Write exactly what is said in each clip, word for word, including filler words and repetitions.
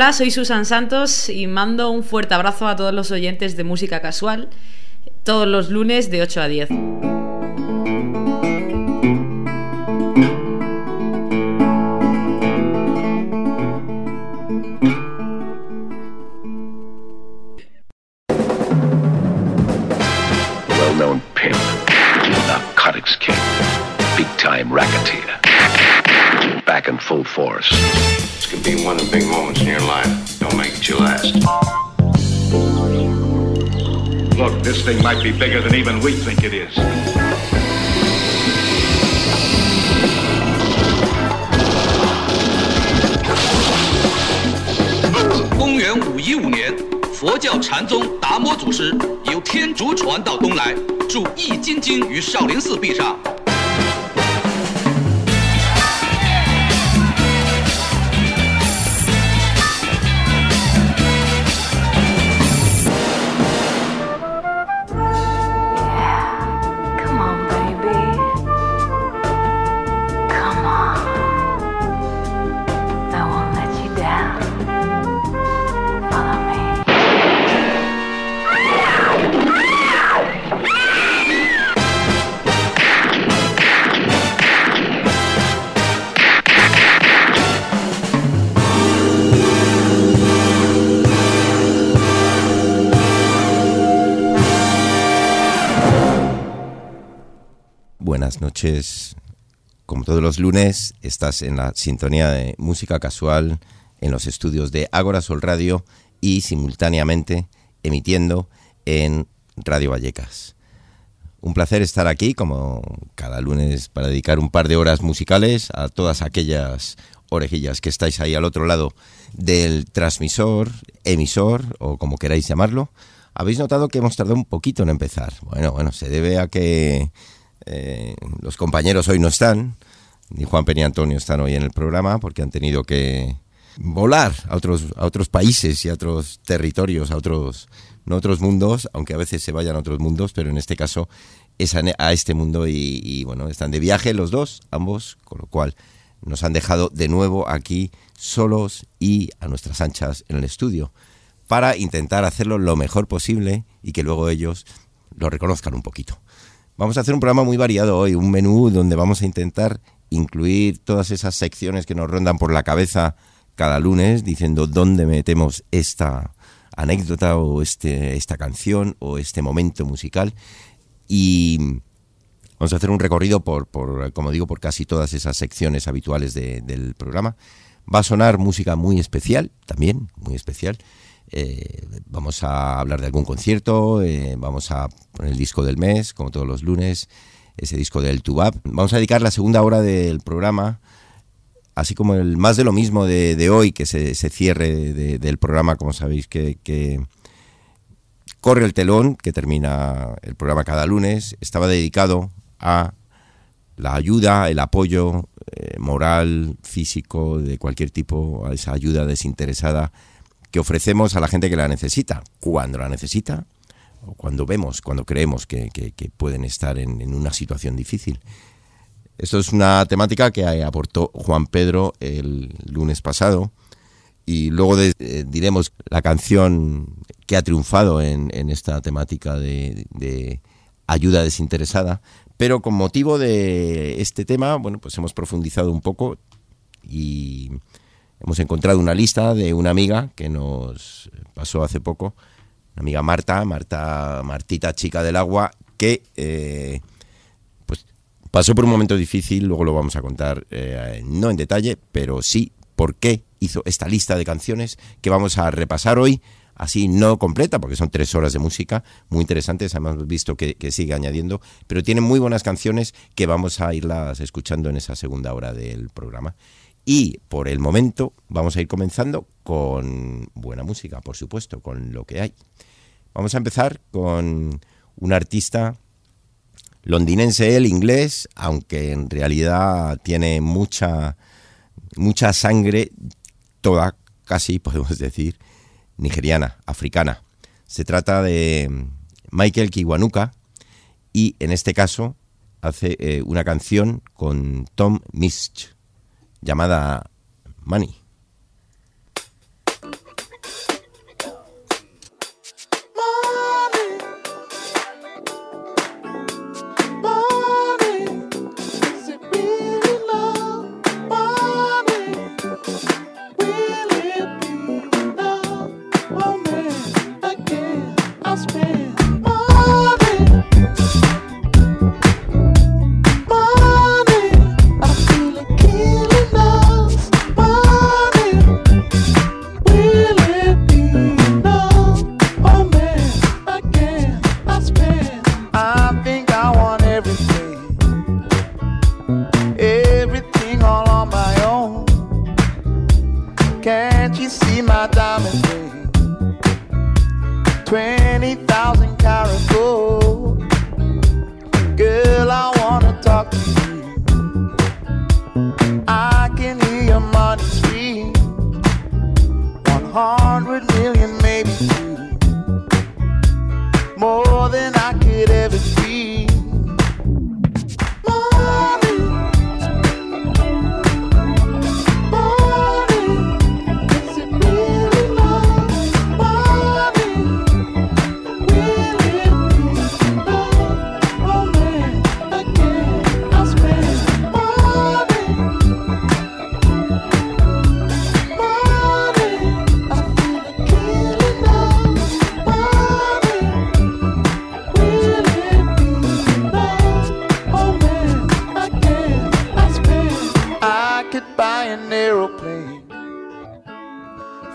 Hola, soy Susan Santos y mando un fuerte abrazo a todos los oyentes de Música Casual, todos los lunes de ocho a diez. Well-known pimp, narcotics king, big-time racketeer, back in full force. This could be one of the big moments in your life. Don't make it your last. Look, this thing might be bigger than even we think it is. 公元五一五年，佛教禅宗达摩祖师由天竺传到东来，著《易筋经》于少林寺壁上。 Buenas noches. Como todos los lunes, estás en la sintonía de Música Casual en los estudios de Ágora Sol Radio y simultáneamente emitiendo en Radio Vallecas. Un placer estar aquí, como cada lunes, para dedicar un par de horas musicales a todas aquellas orejillas que estáis ahí al otro lado del transmisor, emisor o como queráis llamarlo. Habéis notado que hemos tardado un poquito en empezar. Bueno, bueno, se debe a que Eh, los compañeros hoy no están, ni Juanpe ni Antonio están hoy en el programa porque han tenido que volar a otros, a otros países y a otros territorios, a otros, no a otros mundos, aunque a veces se vayan a otros mundos, pero en este caso es a, a este mundo y, y bueno, están de viaje los dos, ambos, con lo cual nos han dejado de nuevo aquí solos y a nuestras anchas en el estudio para intentar hacerlo lo mejor posible y que luego ellos lo reconozcan un poquito. Vamos a hacer un programa muy variado hoy, un menú donde vamos a intentar incluir todas esas secciones que nos rondan por la cabeza cada lunes, diciendo dónde metemos esta anécdota o este, esta canción o este momento musical. Y vamos a hacer un recorrido por, por como digo, por casi todas esas secciones habituales de, del programa. Va a sonar música muy especial, también muy especial. Eh, vamos a hablar de algún concierto, eh, vamos a poner el disco del mes, como todos los lunes, ese disco del Tubab. Vamos a dedicar la segunda hora del programa, así como el más de lo mismo de, de hoy, que se, se cierre de, del programa, como sabéis que, que corre el telón, que termina el programa cada lunes, estaba dedicado a la ayuda, el apoyo eh, moral, físico, de cualquier tipo, a esa ayuda desinteresada que ofrecemos a la gente que la necesita, cuando la necesita, o cuando vemos, cuando creemos que, que, que pueden estar en, en una situación difícil. Esto es una temática que aportó Juan Pedro el lunes pasado, y luego de, eh, diremos la canción que ha triunfado en, en esta temática de, de ayuda desinteresada, pero con motivo de este tema, bueno, pues hemos profundizado un poco y hemos encontrado una lista de una amiga que nos pasó hace poco, una amiga Marta, Marta, Martita Chica del Agua, que eh, pues pasó por un momento difícil, luego lo vamos a contar, eh, no en detalle, pero sí por qué hizo esta lista de canciones que vamos a repasar hoy, así no completa, porque son tres horas de música muy interesantes, además hemos visto que, que sigue añadiendo, pero tiene muy buenas canciones que vamos a irlas escuchando en esa segunda hora del programa. Y por el momento vamos a ir comenzando con buena música, por supuesto, con lo que hay. Vamos a empezar con un artista londinense, él inglés, aunque en realidad tiene mucha, mucha sangre, toda casi podemos decir, nigeriana, africana. Se trata de Michael Kiwanuka y en este caso hace eh, una canción con Tom Misch llamada Money.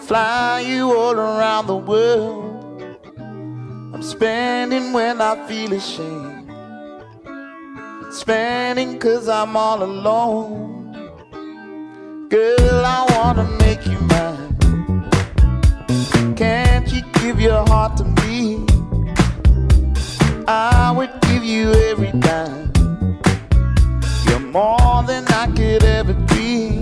fly you all around the world. I'm spending when I feel ashamed, spending cause I'm all alone. Girl, I wanna make you mine. Can't you give your heart to me? I would give you every dime. You're more than I could ever dream.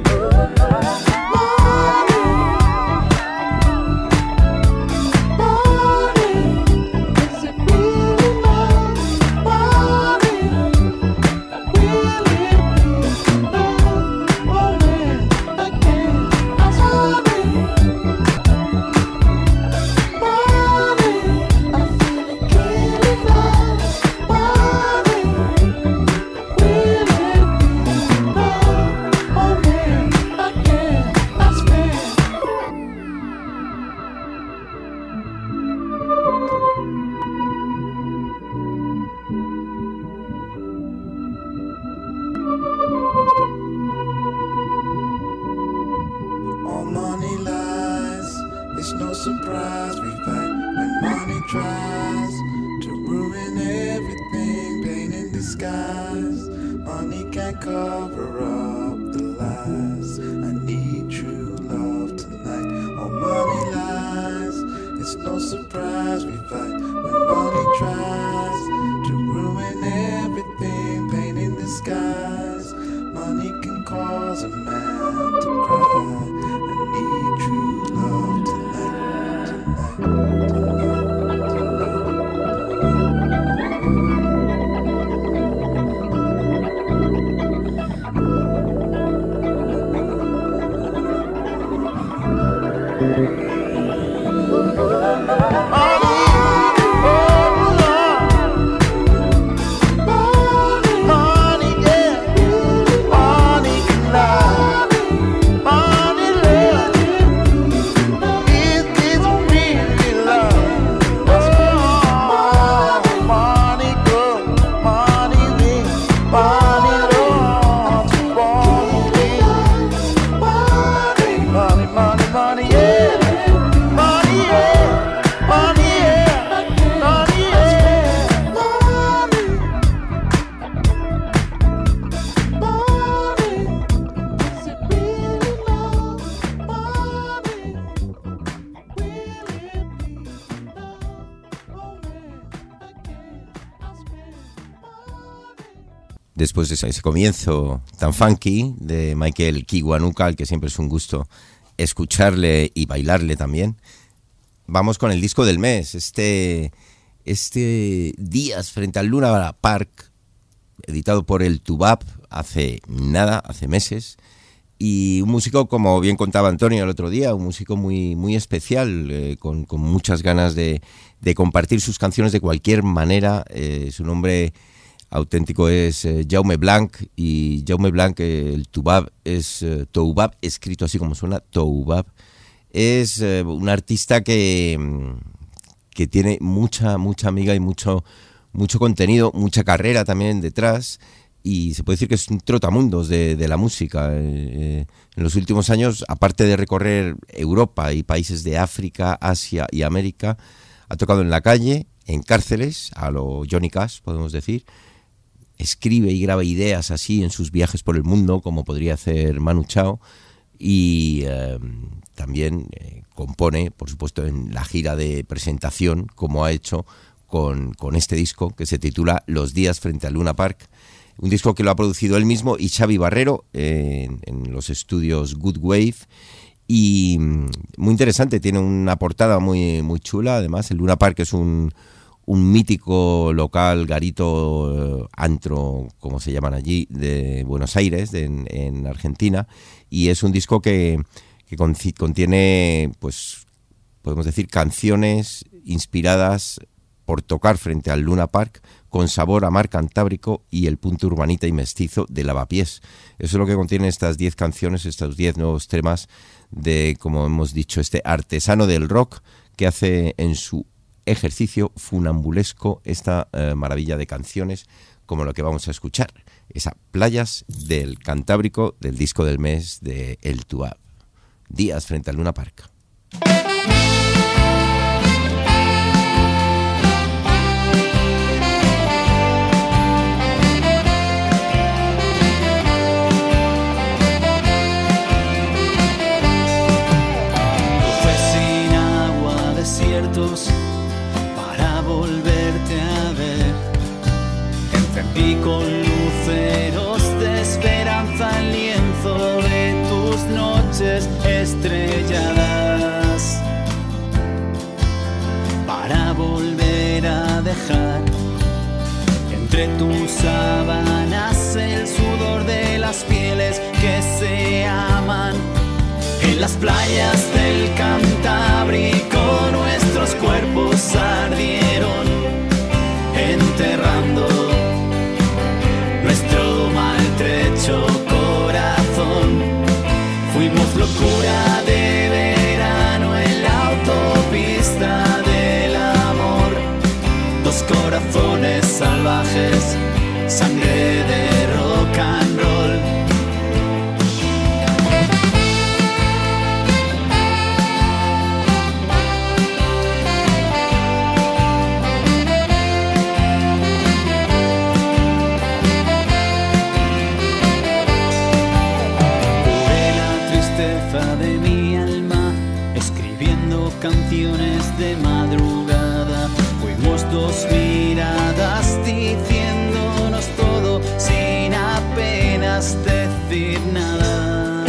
Después de ese comienzo tan funky de Michael Kiwanuka, al que siempre es un gusto escucharle y bailarle también, vamos con el disco del mes, este, este Días frente al Luna Park, editado por el Tubab hace nada, hace meses, y un músico, como bien contaba Antonio el otro día, un músico muy, muy especial, eh, con, con muchas ganas de, de compartir sus canciones de cualquier manera. Eh, su nombre auténtico es eh, Jaume Blanc, y Jaume Blanc, eh, el Tubab, es eh, Toubab, escrito así como suena, Toubab. Es eh, un artista que, que tiene mucha, mucha amiga y mucho, mucho contenido, mucha carrera también detrás, y se puede decir que es un trotamundos de, de la música. Eh, en los últimos años, aparte de recorrer Europa y países de África, Asia y América, ha tocado en la calle, en cárceles, a lo Johnny Cash, podemos decir. Escribe y graba ideas así en sus viajes por el mundo, como podría hacer Manu Chao, y eh, también eh, compone, por supuesto, en la gira de presentación, como ha hecho con, con este disco que se titula Los días frente al Luna Park, un disco que lo ha producido él mismo y Xavi Barrero eh, en, en los estudios Good Wave, y muy interesante, tiene una portada muy, muy chula. Además, el Luna Park es un un mítico local, garito, antro, como se llaman allí, de Buenos Aires, de, en, en Argentina, y es un disco que, que contiene, pues, podemos decir, canciones inspiradas por tocar frente al Luna Park, con sabor a mar Cantábrico y el punto urbanita y mestizo de Lavapiés. Eso es lo que contienen estas diez canciones, estos diez nuevos temas de, como hemos dicho, este artesano del rock que hace en su ejercicio funambulesco esta eh, maravilla de canciones, como lo que vamos a escuchar, esas Playas del Cantábrico, del disco del mes de El Tubab, Días frente al Luna Park. Para volverte a ver, encendí con luceros de esperanza el lienzo de tus noches estrelladas, para volver a dejar entre tus sábanas el sudor de las pieles que se aman. En las playas del Cantábrico nuestros cuerpos ardieron, enterrando nuestro maltrecho corazón. Fuimos locura de verano en la autopista del amor. Dos corazones salvajes, sangre de rock and roll. De mi alma, escribiendo canciones de madrugada, fuimos dos miradas diciéndonos todo sin apenas decir nada.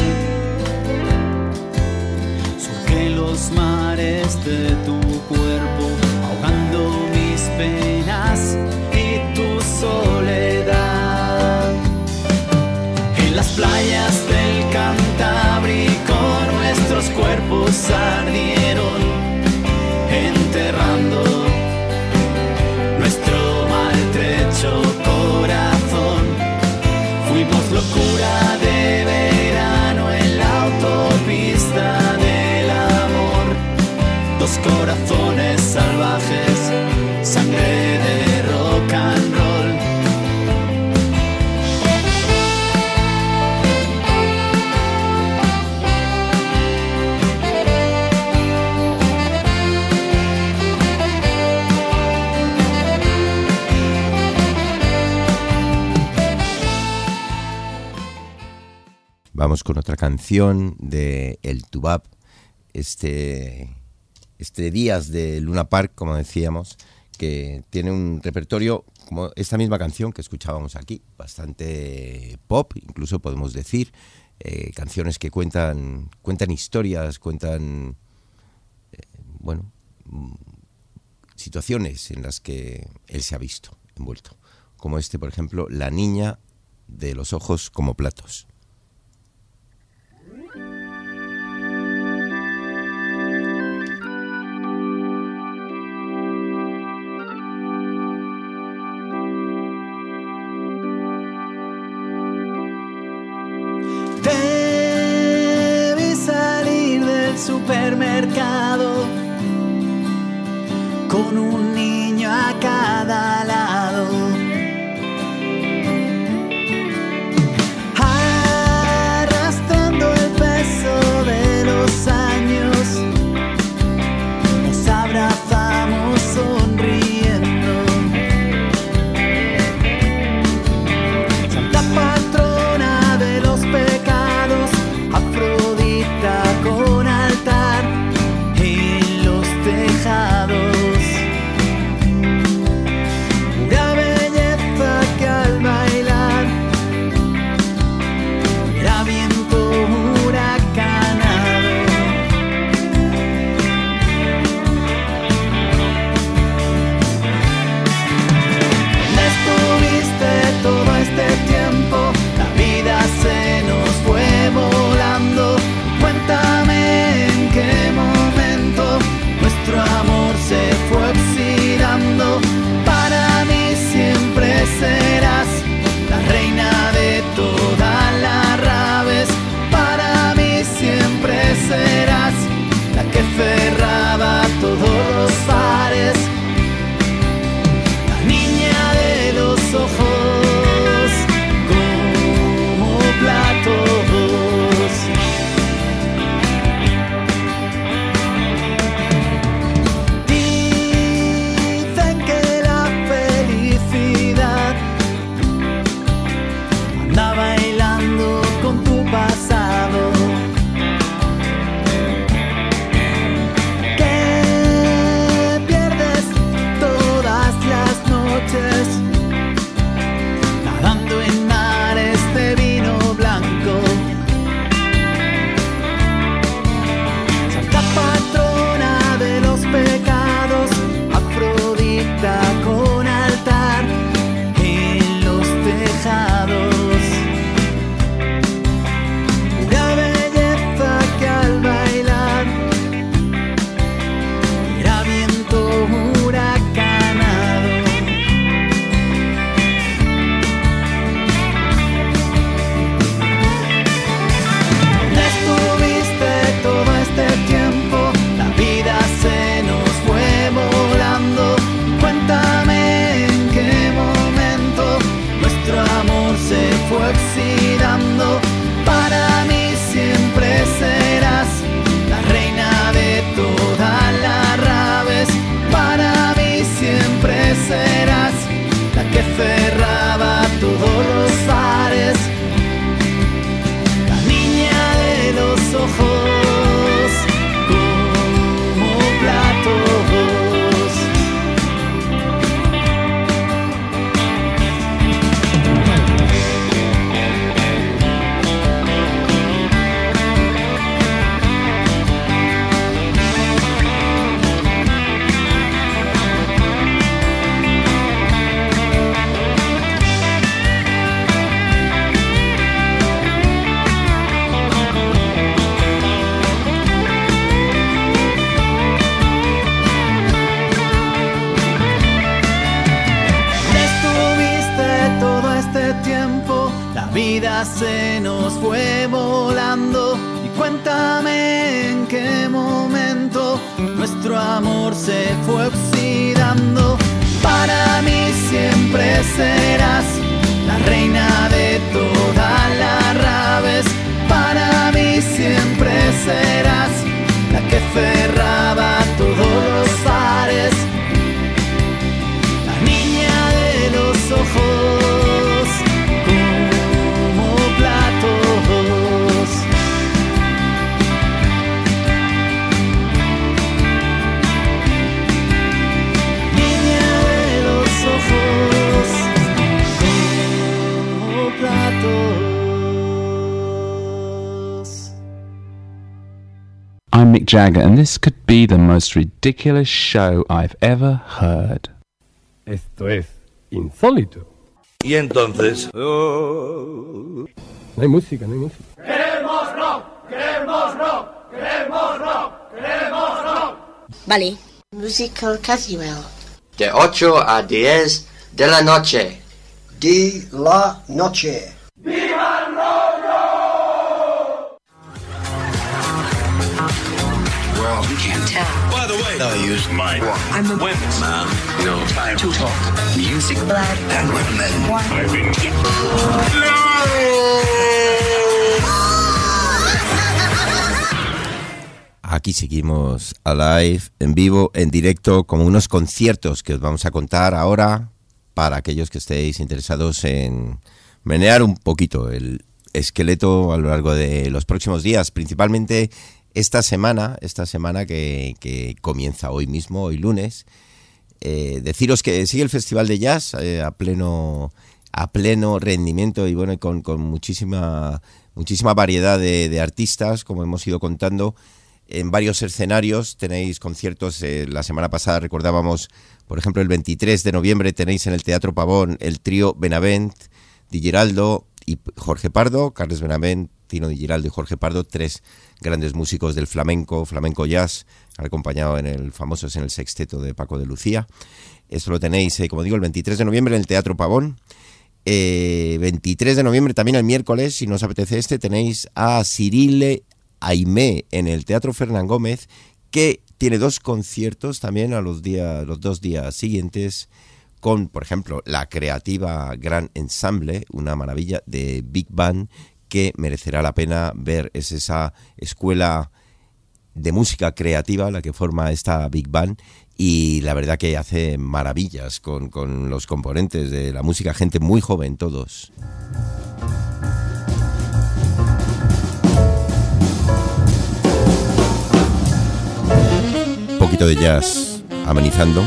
Surqué los mares de tu cuerpo, ahogando mis penas y tu soledad. En las playas del Cantábrico nuestros cuerpos ardieron, enterrando nuestro maltrecho corazón. Fuimos locura de verano en la autopista del amor. Dos corazones salvajes, sangre de rock and roll. Vamos con otra canción de El Tubab, este, este Días de Luna Park, como decíamos, que tiene un repertorio como esta misma canción que escuchábamos aquí, bastante pop, incluso podemos decir, eh, canciones que cuentan, cuentan historias, cuentan, eh, bueno, situaciones en las que él se ha visto envuelto, como este, por ejemplo, La niña de los ojos como platos. Supermercado con un niño a cada lado, arrastrando el peso de los años, nos abrazamos sonriendo. Santa patrona de los pecados, Afrodita con altar en los tejados. vida se nos fue volando y cuéntame en qué momento nuestro amor se fue oxidando. Para mí siempre serás la reina de todas las raves. Para mí siempre serás la que cerraba todos los bares, la niña de los ojos como platos. Niña de los ojos como platos. I'm Mick Jagger, and this could be the most ridiculous show I've ever heard. Esto es insólito. Y entonces... Oh, no hay música, no hay música. ¡Queremos rock! ¡Queremos rock! ¡Queremos rock! ¡Queremos rock! Vale. Musical Casual. De ocho a diez de la noche. De la noche. ¡Viva el rollo! Well, you can't tell. By the way, I use my I'm a women's man. No time to talk. Music, blood, and women. One. I've been... Aquí seguimos alive, en vivo, en directo, como unos conciertos que os vamos a contar ahora para aquellos que estéis interesados en menear un poquito el esqueleto a lo largo de los próximos días, principalmente esta semana, esta semana que, que comienza hoy mismo, hoy lunes. Eh, deciros que sigue el Festival de Jazz eh, a pleno a pleno rendimiento y bueno, con, con muchísima muchísima variedad de, de artistas, como hemos ido contando, en varios escenarios. Tenéis conciertos, eh, la semana pasada recordábamos, por ejemplo, el veintitrés de noviembre tenéis en el Teatro Pavón el trío Benavent, Di Giraldo y Jorge Pardo, Carles Benavent, Tino Di Giraldo y Jorge Pardo, tres grandes músicos del flamenco, flamenco jazz, acompañado en el famosos en el sexteto de Paco de Lucía. Esto lo tenéis, eh, como digo, el veintitrés de noviembre en el Teatro Pavón. Eh, veintitrés de noviembre también el miércoles, si no os apetece este, tenéis a Cirile Aimé en el Teatro Fernán Gómez, que tiene dos conciertos también a los, días, los dos días siguientes, con, por ejemplo, la creativa Gran Ensemble, una maravilla de Big Band que merecerá la pena ver. Es esa escuela de música creativa la que forma esta Big Band, y la verdad que hace maravillas con, con los componentes de la música, gente muy joven todos. Un poquito de jazz amenizando.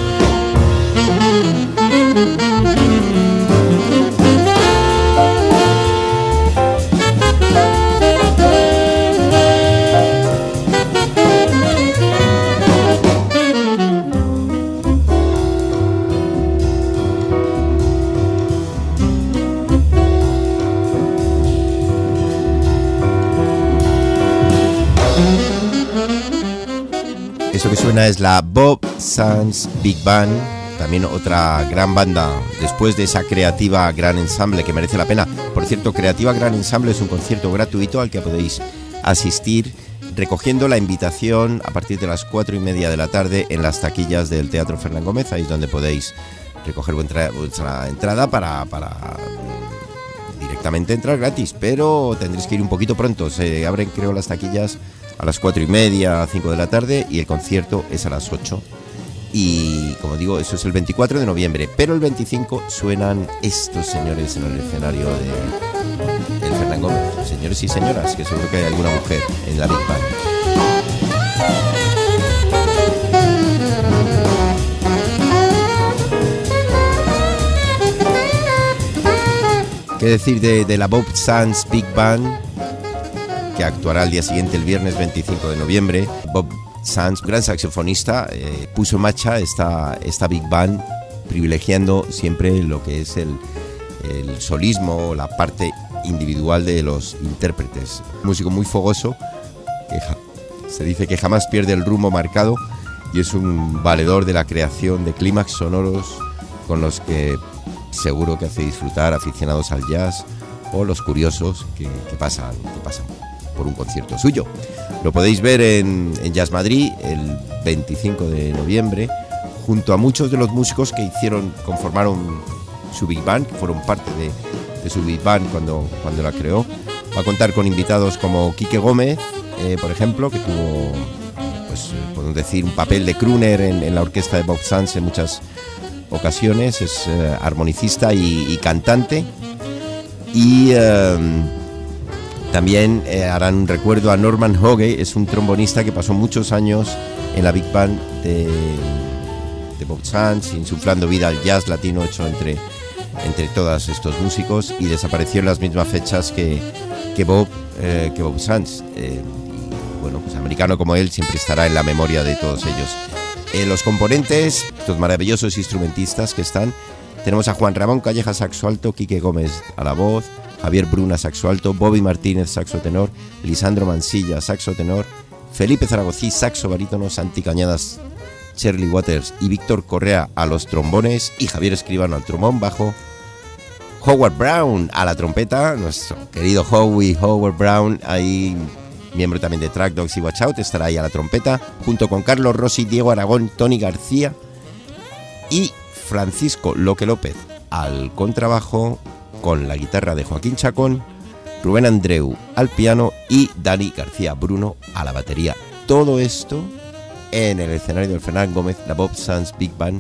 Eso que suena es la Bob Sands Big Band, también otra gran banda después de esa creativa Gran Ensemble que merece la pena. Por cierto, Creativa Gran Ensemble es un concierto gratuito al que podéis asistir recogiendo la invitación a partir de las cuatro y media de la tarde en las taquillas del Teatro Fernán Gómez. Ahí es donde podéis recoger vuestra, vuestra entrada para, para directamente entrar gratis, pero tendréis que ir un poquito pronto. Se abren, creo, las taquillas a las cuatro y media, cinco de la tarde, y el concierto es a las ocho. Y como digo, eso es el veinticuatro de noviembre, pero el veinticinco suenan estos señores en el escenario de el Fernán Gómez. Señores y señoras, que seguro que hay alguna mujer en la Big Band. ¿Qué decir de, de la Bob Sands Big Band, que actuará al día siguiente, el viernes veinticinco de noviembre? Bob Sands, gran saxofonista, eh, puso en marcha esta, esta Big Band, privilegiando siempre lo que es el, el solismo, la parte individual de los intérpretes. Un músico muy fogoso, que ja, se dice que jamás pierde el rumbo marcado, y es un valedor de la creación de clímax sonoros con los que seguro que hace disfrutar aficionados al jazz o los curiosos que, que, pasan, que pasan por un concierto suyo. Lo podéis ver en, en Jazz Madrid el veinticinco de noviembre, junto a muchos de los músicos que hicieron, conformaron su Big Band, que fueron parte de, de su Big Band cuando, cuando la creó. Va a contar con invitados como Quique Gómez, eh, por ejemplo, que tuvo, pues, podemos decir, un papel de crooner en, en la orquesta de Bob Sands en muchas ocasiones. Es eh, armonicista y, y cantante. Y eh, también eh, harán un recuerdo a Norman Hoge, es un trombonista que pasó muchos años en la Big Band de, de Bob Sands, insuflando vida al jazz latino hecho entre, entre todos estos músicos, y desapareció en las mismas fechas que, que, Bob, eh, que Bob Sands. Eh, y, bueno, pues americano como él siempre estará en la memoria de todos ellos. Eh, los componentes, estos maravillosos instrumentistas que están, tenemos a Juan Ramón Calleja, saxo alto, Quique Gómez a la voz, Javier Bruna, saxo alto, Bobby Martínez, saxo tenor, Lisandro Mansilla, saxo tenor, Felipe Zaragozí, saxo barítono, Santi Cañadas, Shirley Waters y Víctor Correa a los trombones, y Javier Escribano al trombón bajo, Howard Brown a la trompeta, nuestro querido Howie Howard Brown, ahí miembro también de Track Dogs y Watch Out, estará ahí a la trompeta, junto con Carlos Rossi, Diego Aragón, Tony García y Francisco Loque López al contrabajo, con la guitarra de Joaquín Chacón, Rubén Andreu al piano y Dani García Bruno a la batería. Todo esto en el escenario del Fernán Gómez, la Bob Sands Big Band,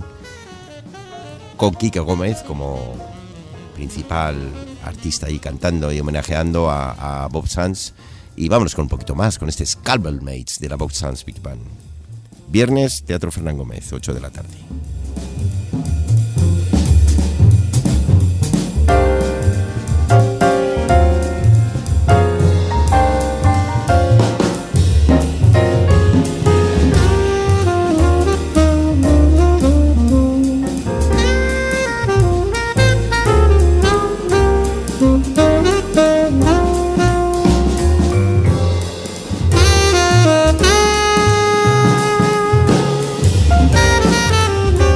con Quique Gómez como principal artista ahí cantando y homenajeando a, a Bob Sands. Y vámonos con un poquito más, con este Scalpel Mates de la Bob Sands Big Band. Viernes, Teatro Fernán Gómez, ocho de la tarde. Thank you.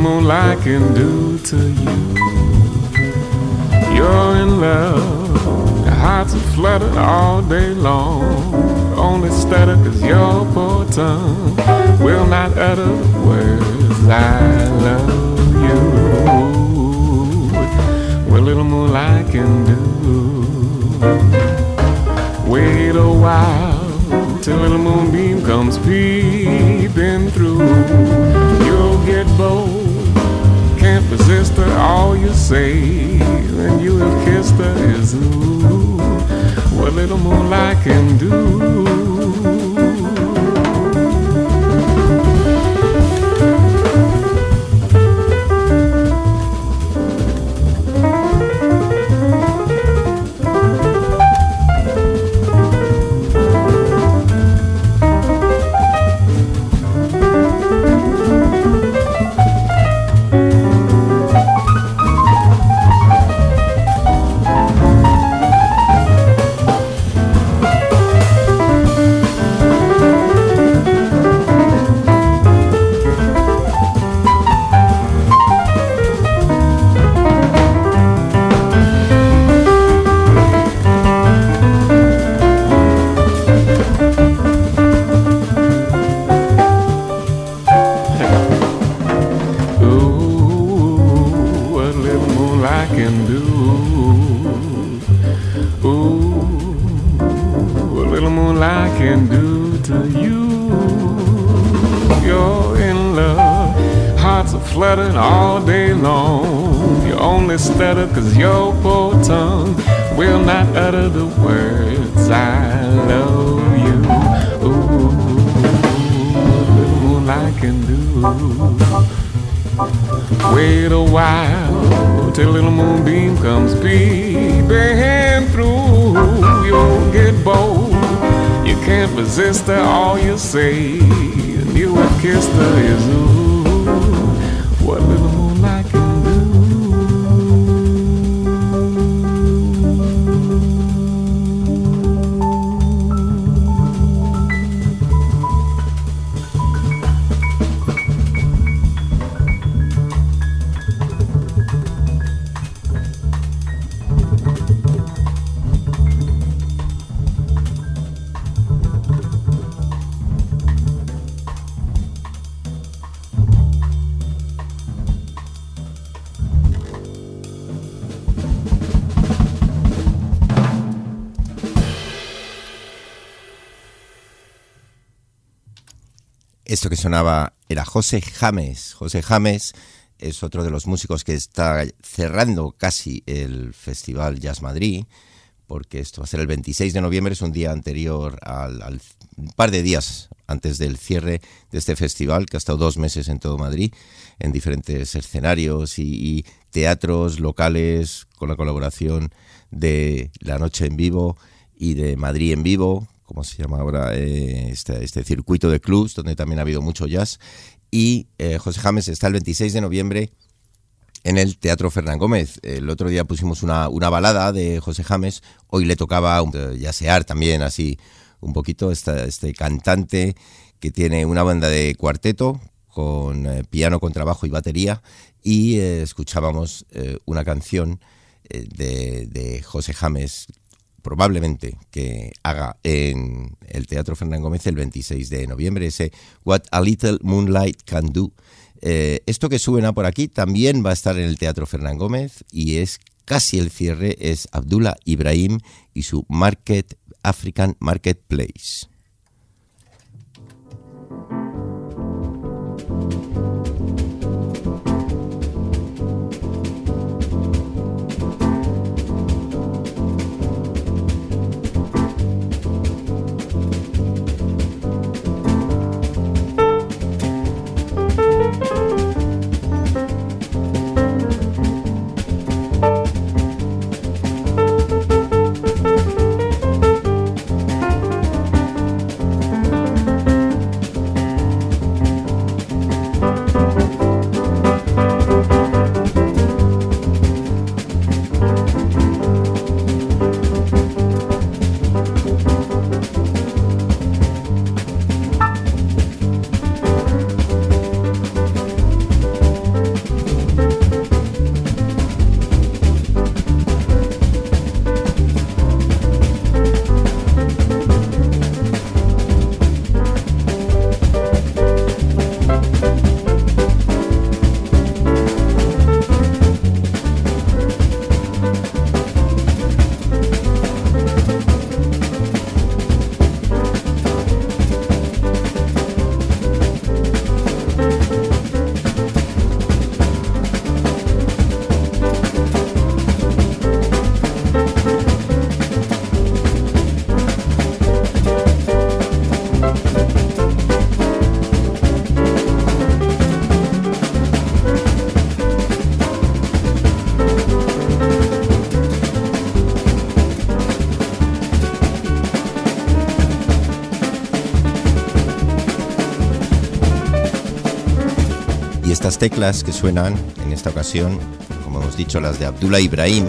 moonlight can do to you. You're in love, your hearts are flooded all day long. Only stutter cause your poor tongue will not utter the words I love you. What little moonlight can do. Wait a while till little moonbeam comes peeping through. You'll get bold, can't resist her, all you say when you have kissed her is ooh, what little moonlight can do. Cause your poor tongue will not utter the words I love you. Ooh, what little moonlight can do. Wait a while till little moonbeam comes peeping through. You'll get bold, you can't resist her, all you say and you have kissed her is ooh, what little moonlight can do. Esto que sonaba era José James. José James es otro de los músicos que está cerrando casi el Festival Jazz Madrid, porque esto va a ser el veintiséis de noviembre, es un día anterior al, al un par de días antes del cierre de este festival, que ha estado dos meses en todo Madrid, en diferentes escenarios y, y teatros locales, con la colaboración de La Noche en Vivo y de Madrid en Vivo, como se llama ahora eh, este, este circuito de clubs, donde también ha habido mucho jazz. Y eh, José James está el veintiséis de noviembre en el Teatro Fernán Gómez. El otro día pusimos una, una balada de José James, hoy le tocaba un, jazzear también así un poquito, esta, este cantante que tiene una banda de cuarteto con eh, piano, contrabajo y batería, y eh, escuchábamos eh, una canción eh, de, de José James, probablemente que haga en el Teatro Fernán Gómez el veintiséis de noviembre, ese What a Little Moonlight Can Do. Eh, esto que suena por aquí también va a estar en el Teatro Fernán Gómez y es casi el cierre, es Abdullah Ibrahim y su Market African Marketplace. Y estas teclas que suenan en esta ocasión, como hemos dicho, las de Abdullah Ibrahim,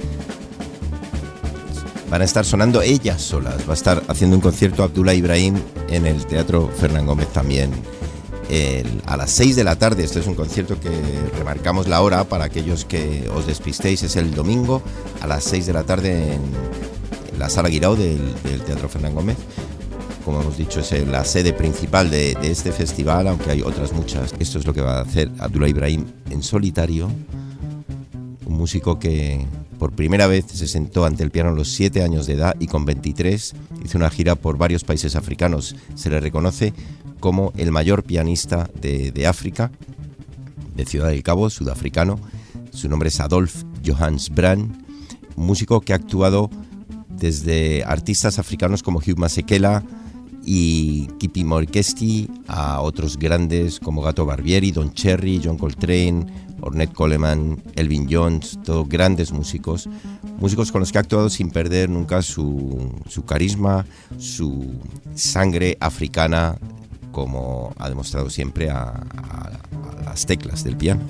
van a estar sonando ellas solas. Va a estar haciendo un concierto Abdullah Ibrahim en el Teatro Fernán Gómez también el, a las seis de la tarde. Este es un concierto que remarcamos la hora para aquellos que os despistéis. Es el domingo a las seis de la tarde en, en la Sala Guirao del, del Teatro Fernán Gómez. Como hemos dicho, es la sede principal de, de este festival, aunque hay otras muchas. Esto es lo que va a hacer Abdullah Ibrahim en solitario, un músico que por primera vez se sentó ante el piano a los siete años de edad y con veintitrés hizo una gira por varios países africanos. Se le reconoce como el mayor pianista de, de África, de Ciudad del Cabo, sudafricano. Su nombre es Adolf Johannes Brand, un músico que ha actuado desde artistas africanos como Hugh Masekela y Kippie Moeketsi a otros grandes como Gato Barbieri, Don Cherry, John Coltrane, Ornette Coleman, Elvin Jones, todos grandes músicos, músicos con los que ha actuado sin perder nunca su, su carisma, su sangre africana, como ha demostrado siempre a, a, a las teclas del piano.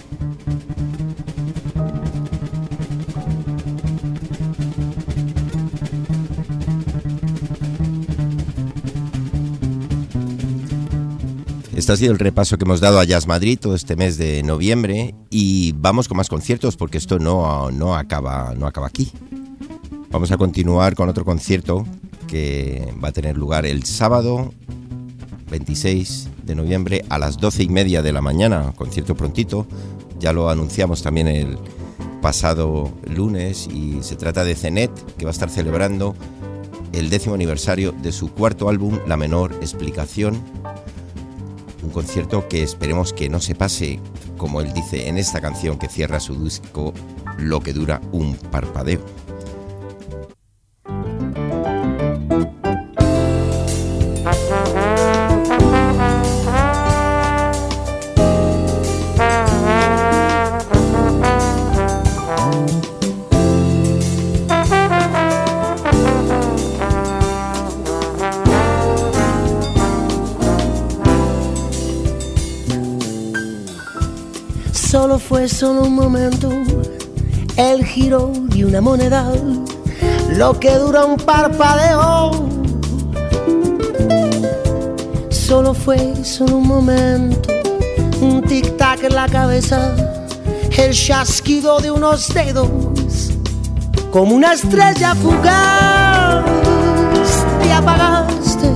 Este ha sido el repaso que hemos dado a Jazz Madrid todo este mes de noviembre y vamos con más conciertos porque esto no, no, acaba, no acaba aquí. Vamos a continuar con otro concierto que va a tener lugar el sábado veintiséis de noviembre a las doce y media de la mañana, concierto prontito, ya lo anunciamos también el pasado lunes y se trata de Zenet, que va a estar celebrando el décimo aniversario de su cuarto álbum, La Menor Explicación. Un concierto que esperemos que no se pase, como él dice en esta canción que cierra su disco, lo que dura un parpadeo. Solo fue solo un momento, el giro de una moneda, lo que dura un parpadeo. Solo fue solo un momento, un tic-tac en la cabeza, el chasquido de unos dedos, como una estrella fugaz. Te apagaste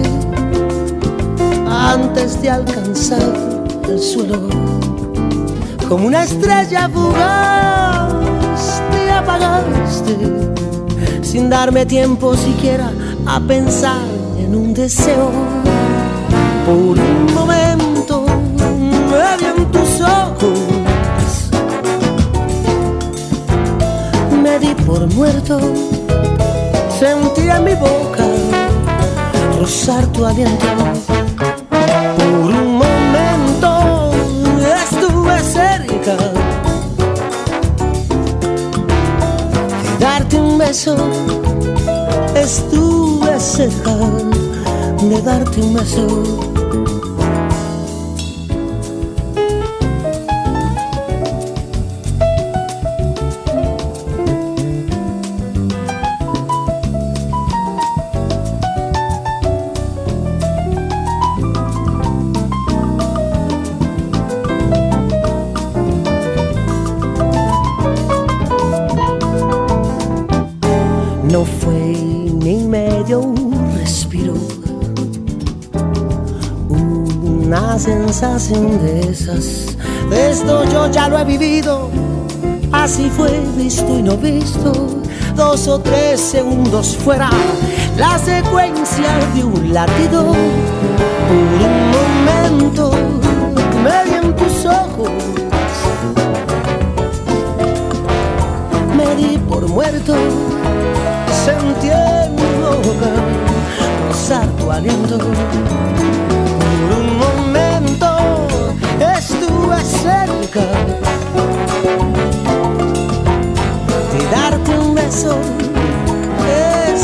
antes de alcanzar el suelo. Como una estrella fugaz te apagaste sin darme tiempo siquiera a pensar en un deseo. Por un momento me vi en tus ojos, me di por muerto, sentí en mi boca rozar tu aliento. Por un momento estuve cerca de darte un beso, estuve cerca de darte un beso. No fue ni medio respiro, una sensación de esas. Esto yo ya lo he vivido, así fue visto y no visto. Dos o tres segundos fuera la secuencia de un latido. Por un momento me vi en tus ojos, me di por muerto, sentí en mi boca rozar tu aliento. Por un momento estuve cerca de darte un beso,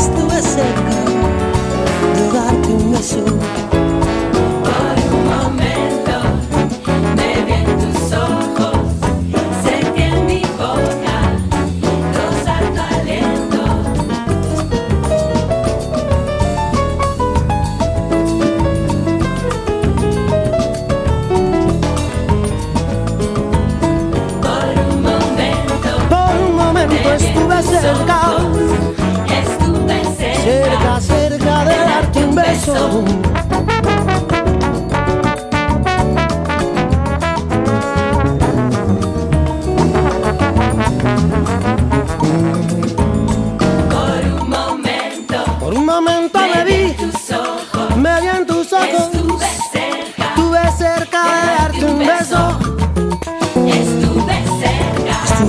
estuve cerca de darte un beso. Por un momento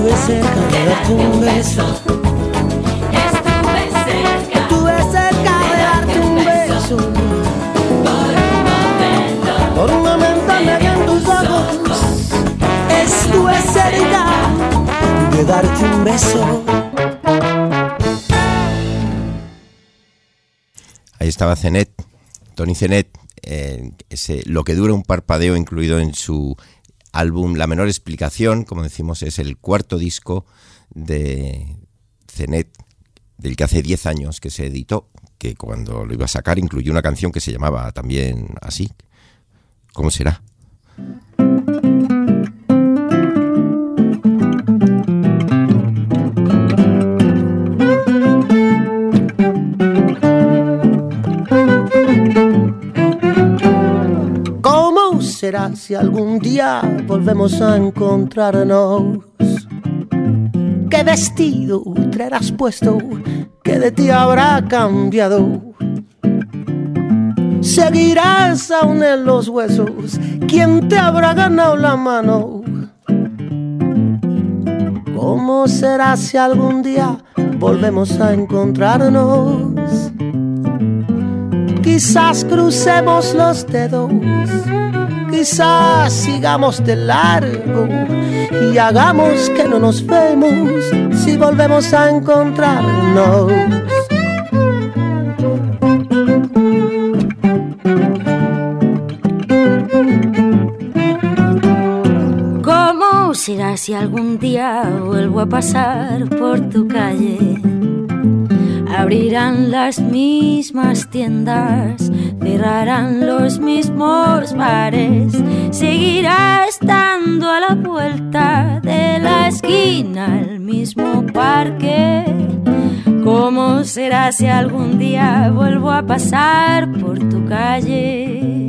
Estuve cerca de darte un beso. Estuve cerca. Estuve cerca de darte un beso. Por un momento me vi en tus ojos. Estuve cerca de darte un beso. Ahí estaba Zenet, Tony Zenet, eh, ese Lo que dura un parpadeo, incluido en su álbum La menor explicación. Como decimos, es el cuarto disco de Zenet, del que hace diez años que se editó, que cuando lo iba a sacar incluyó una canción que se llamaba también así. ¿Cómo será? ¿Cómo será si algún día volvemos a encontrarnos? ¿Qué vestido traerás puesto? ¿Qué de ti habrá cambiado? ¿Seguirás aún en los huesos? ¿Quién te habrá ganado la mano? ¿Cómo será si algún día volvemos a encontrarnos? Quizás crucemos los dedos, quizás sigamos de largo y hagamos que no nos vemos si volvemos a encontrarnos. ¿Cómo será si algún día vuelvo a pasar por tu calle? Abrirán las mismas tiendas, cerrarán los mismos bares, seguirá estando a la vuelta de la esquina el mismo parque. ¿Cómo será si algún día vuelvo a pasar por tu calle?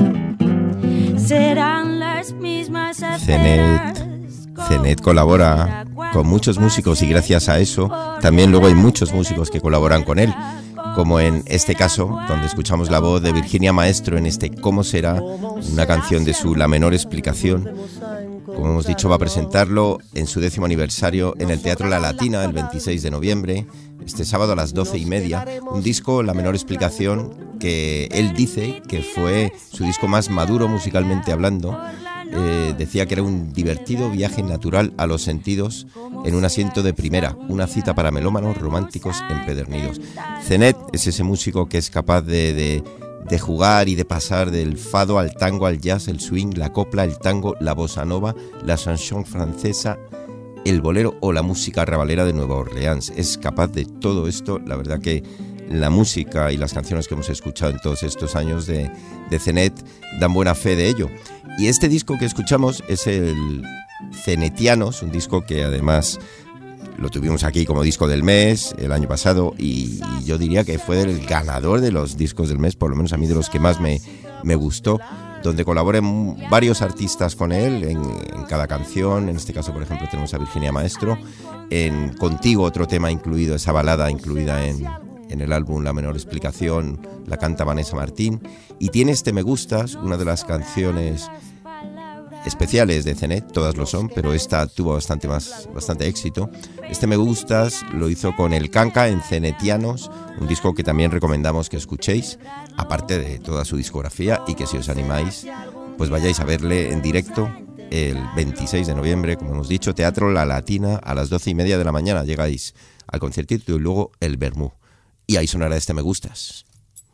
Serán las mismas aceras. Zenet, Zenet colabora con muchos músicos y gracias a eso también luego hay muchos músicos que colaboran con él, como en este caso donde escuchamos la voz de Virginia Maestro en este ¿Cómo será?, una canción de su La menor explicación. Como hemos dicho, va a presentarlo en su décimo aniversario en el Teatro La Latina el veintiséis de noviembre, este sábado a las doce y media. Un disco, La menor explicación, que él dice que fue su disco más maduro musicalmente hablando. Eh, decía que era un divertido viaje natural a los sentidos en un asiento de primera, una cita para melómanos románticos empedernidos. Zenet es ese músico que es capaz de, de, de jugar y de pasar del fado al tango, al jazz, el swing, la copla, el tango, la bossa nova, la chanson francesa, el bolero o la música arrabalera de Nueva Orleans. Es capaz de todo esto. La verdad que la música y las canciones que hemos escuchado en todos estos años de, de Zenet dan buena fe de ello. Y este disco que escuchamos es el Zenetianos, un disco que además lo tuvimos aquí como disco del mes el año pasado y, y yo diría que fue el ganador de los discos del mes, por lo menos a mí de los que más me, me gustó, donde colaboran varios artistas con él en, en cada canción. En este caso, por ejemplo, tenemos a Virginia Maestro, en Contigo, otro tema incluido, esa balada incluida en, en el álbum La menor explicación, la canta Vanessa Martín, y tiene este Me Gustas, una de las canciones especiales de Zenet, todas lo son, pero esta tuvo bastante más, bastante éxito. Este Me Gustas lo hizo con El Canca en Zenetianos, un disco que también recomendamos que escuchéis, aparte de toda su discografía, y que si os animáis, pues vayáis a verle en directo el veintiséis de noviembre, como hemos dicho, Teatro La Latina, a las doce y media de la mañana. Llegáis al conciertito y luego el Vermú. Y ahí sonará este Me Gustas.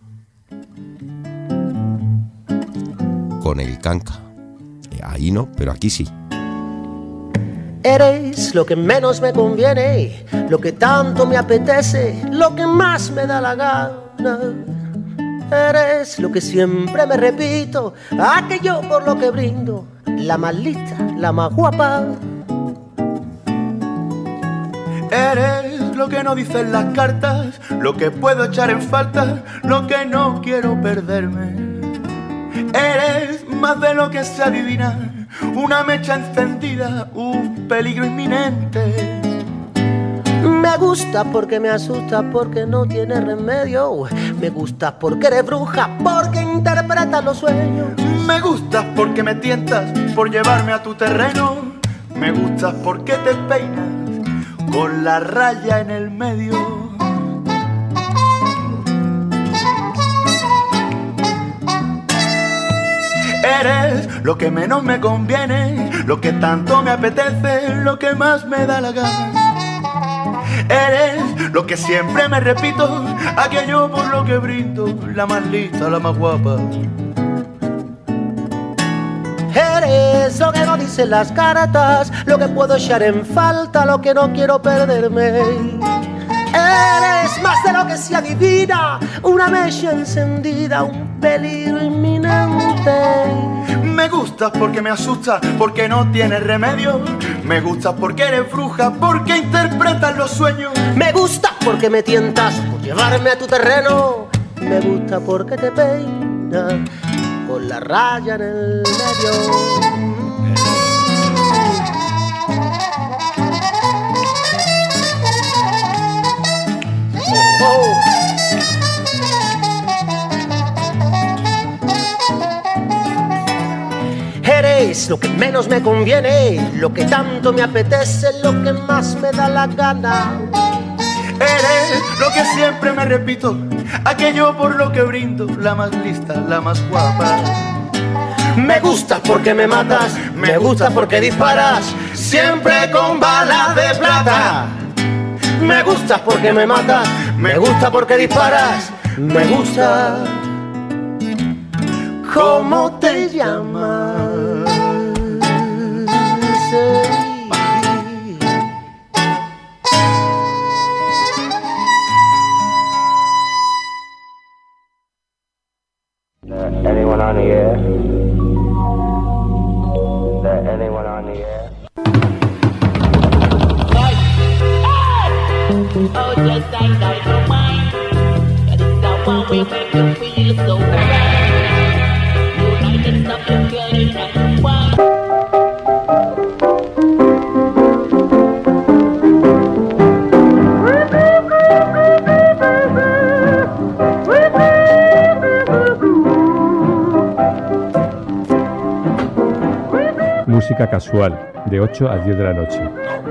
Con El Canca. Ahí no, pero aquí sí. Eres lo que menos me conviene, lo que tanto me apetece, lo que más me da la gana. Eres lo que siempre me repito, aquello por lo que brindo, la más lista, la más guapa. Eres lo que no dicen las cartas, lo que puedo echar en falta, lo que no quiero perderme. Eres más de lo que se adivina, una mecha encendida, un peligro inminente. Me gusta porque me asusta, porque no tiene remedio. Me gusta porque eres bruja, porque interpretas los sueños. Me gustas porque me tientas por llevarme a tu terreno. Me gustas porque te peinas con la raya en el medio. Eres lo que menos me conviene, lo que tanto me apetece, lo que más me da la gana. Eres lo que siempre me repito, aquello por lo que brindo, la más lista, la más guapa. Eres lo que no dicen las cartas, lo que puedo echar en falta, lo que no quiero perderme. Eres más de lo que se adivina, una mecha encendida, un peligro inminente. Me gustas porque me asustas, porque no tienes remedio. Me gustas porque eres bruja, porque interpretas los sueños. Me gusta porque me tientas por llevarme a tu terreno. Me gusta porque te peinas con la raya en el medio. Oh. Eres lo que menos me conviene, lo que tanto me apetece, lo que más me da la gana. Eres lo que siempre me repito, aquello por lo que brindo, la más lista, la más guapa. Me gustas porque me matas, me gusta porque disparas, siempre con balas de plata. Me gustas porque me matas, me gusta porque disparas, me gusta. ¿Cómo te llamas? Anyone on the air? Is there anyone on the air? Oh, just like dynamite. That is the one we make you feel so right. You like the stuff you feel it and you want. Música casual, de ocho a diez de la noche.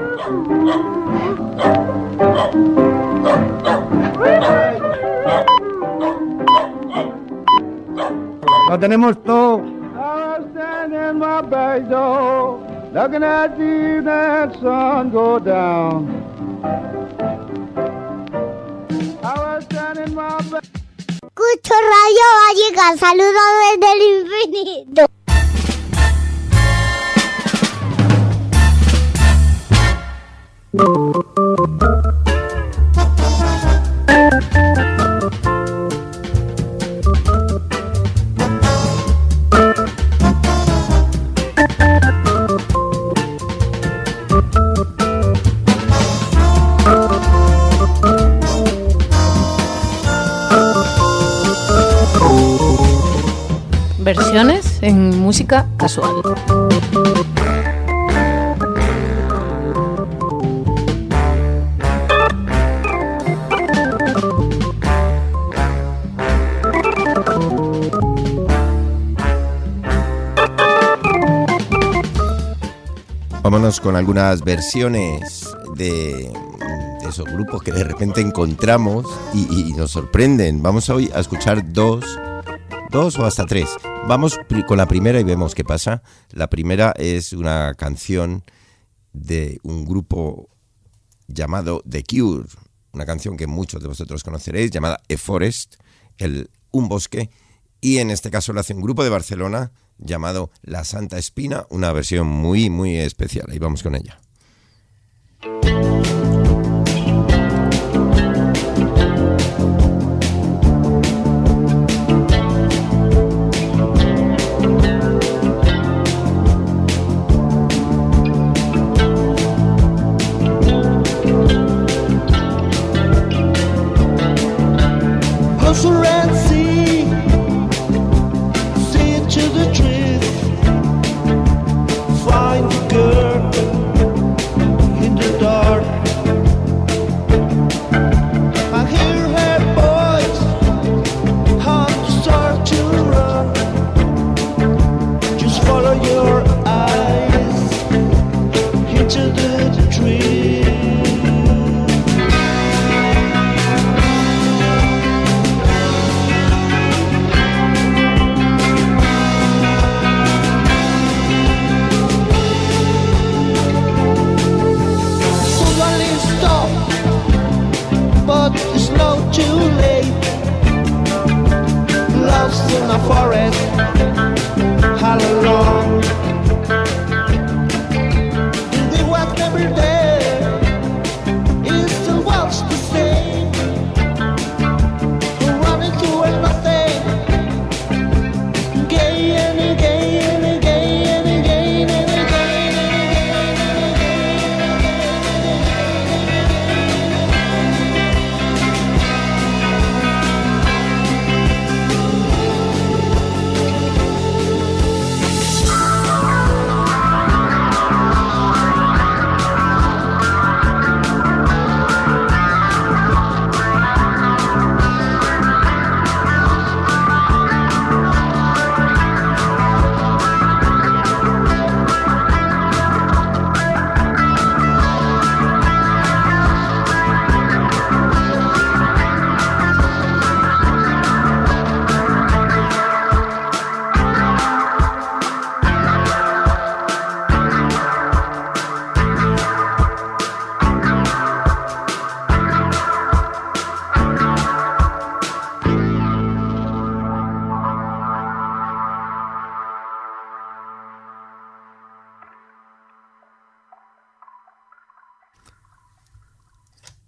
Lo tenemos todo. I was standing in my back door, looking at the evening sun go down. I was standing in my back. Cucho Rayo va a llegar, saludos desde el infinito. Versiones en música casual. Vámonos con algunas versiones de, de esos grupos que de repente encontramos y, y nos sorprenden. Vamos hoy a escuchar dos, dos o hasta tres. Vamos con la primera y vemos qué pasa. La primera es una canción de un grupo llamado The Cure, una canción que muchos de vosotros conoceréis, llamada A Forest, el, un bosque, y en este caso lo hace un grupo de Barcelona llamado La Santa Espina, una versión muy, muy especial. Ahí vamos con ella. Closer and see, see to the truth. Find the girl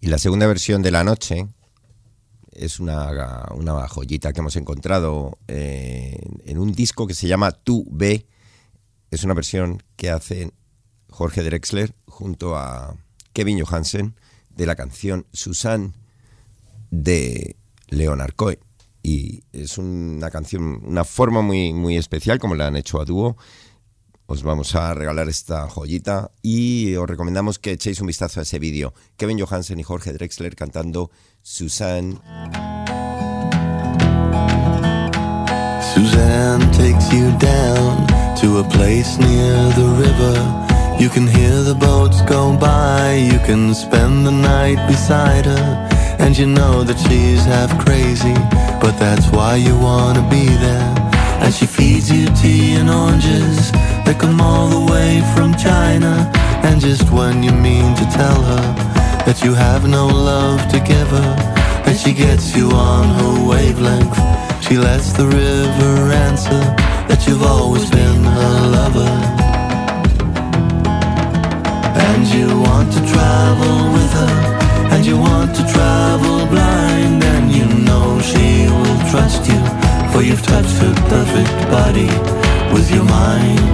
Y la segunda versión de La Noche es una, una joyita que hemos encontrado eh, en un disco que se llama Tú Ve. Es una versión que hace Jorge Drexler junto a Kevin Johansen de la canción Suzanne de Leonard Cohen. Y es una canción, una forma muy, muy especial, como la han hecho a dúo. Os vamos a regalar esta joyita y os recomendamos que echéis un vistazo a ese vídeo. Kevin Johansen y Jorge Drexler cantando Suzanne. Suzanne takes you down to a place near the river. You can hear the boats go by, you can spend the night beside her. And you know that she's half crazy, but that's why you wanna be there. And she feeds you tea and oranges that come all the way from China. And just when you mean to tell her that you have no love to give her, and she gets you on her wavelength, she lets the river answer that you've always been her lover. And you want to travel with her, and you want to travel blind, and you know she will trust you, for you've touched her perfect body with your mind.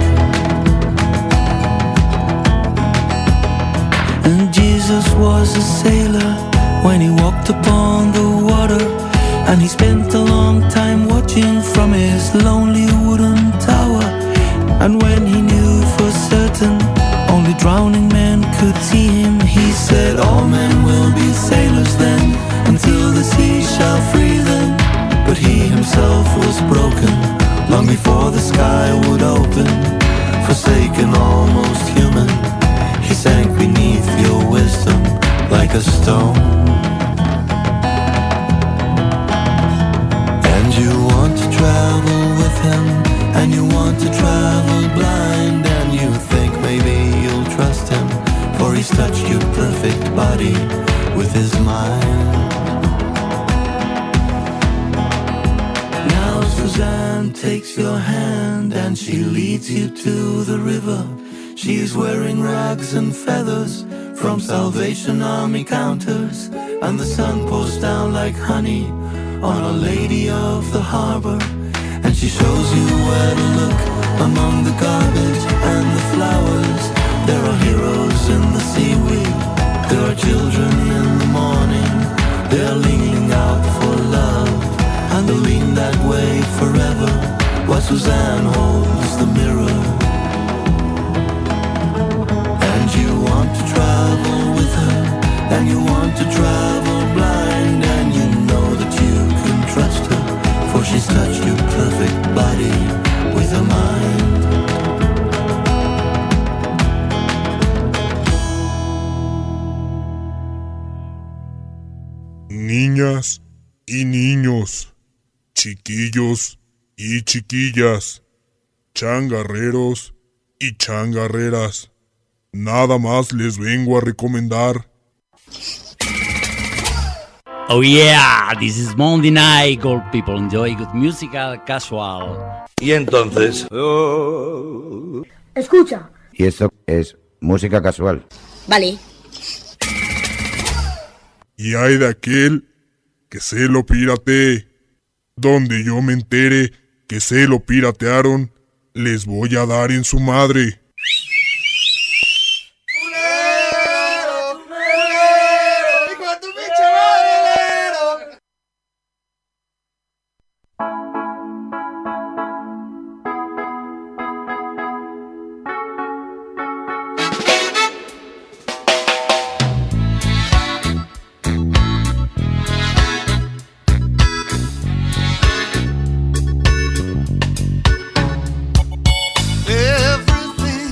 And Jesus was a sailor when he walked upon the water, and he spent a long time watching from his lonely wooden tower. And when he knew for certain only drowning men could see him, he said, all men will be sailors then, until the sea shall free them. But he himself was broken long before the sky would open. Forsaken, almost human, he sank beneath your wisdom like a stone. And you want to travel with him, and you want to travel blind, and you think maybe you'll trust him, for he's touched your perfect body with his mind. Now Suzanne takes your hand and she leads you to the river. She's wearing rags and feathers from Salvation Army counters, and the sun pours down like honey on a lady of the harbor. And she shows you where to look among the garbage and the flowers. There are heroes in the seaweed, there are children in the morning. They're leaning out for love, and they'll lean that way forever, while Suzanne holds the mirror. And you want to travel with her, and you want to travel blind, and you know that you can trust her, for she's touched your perfect body with her mind. Niñas y niños, chiquillos y chiquillas, changarreros y changarreras, nada más les vengo a recomendar. Oh yeah, this is Monday night, gold people enjoy good musical casual. Y entonces... Oh. Escucha. Y esto es música casual. Vale. Y hay de aquel que se lo piratee. Donde yo me entere que se lo piratearon, les voy a dar en su madre. Everything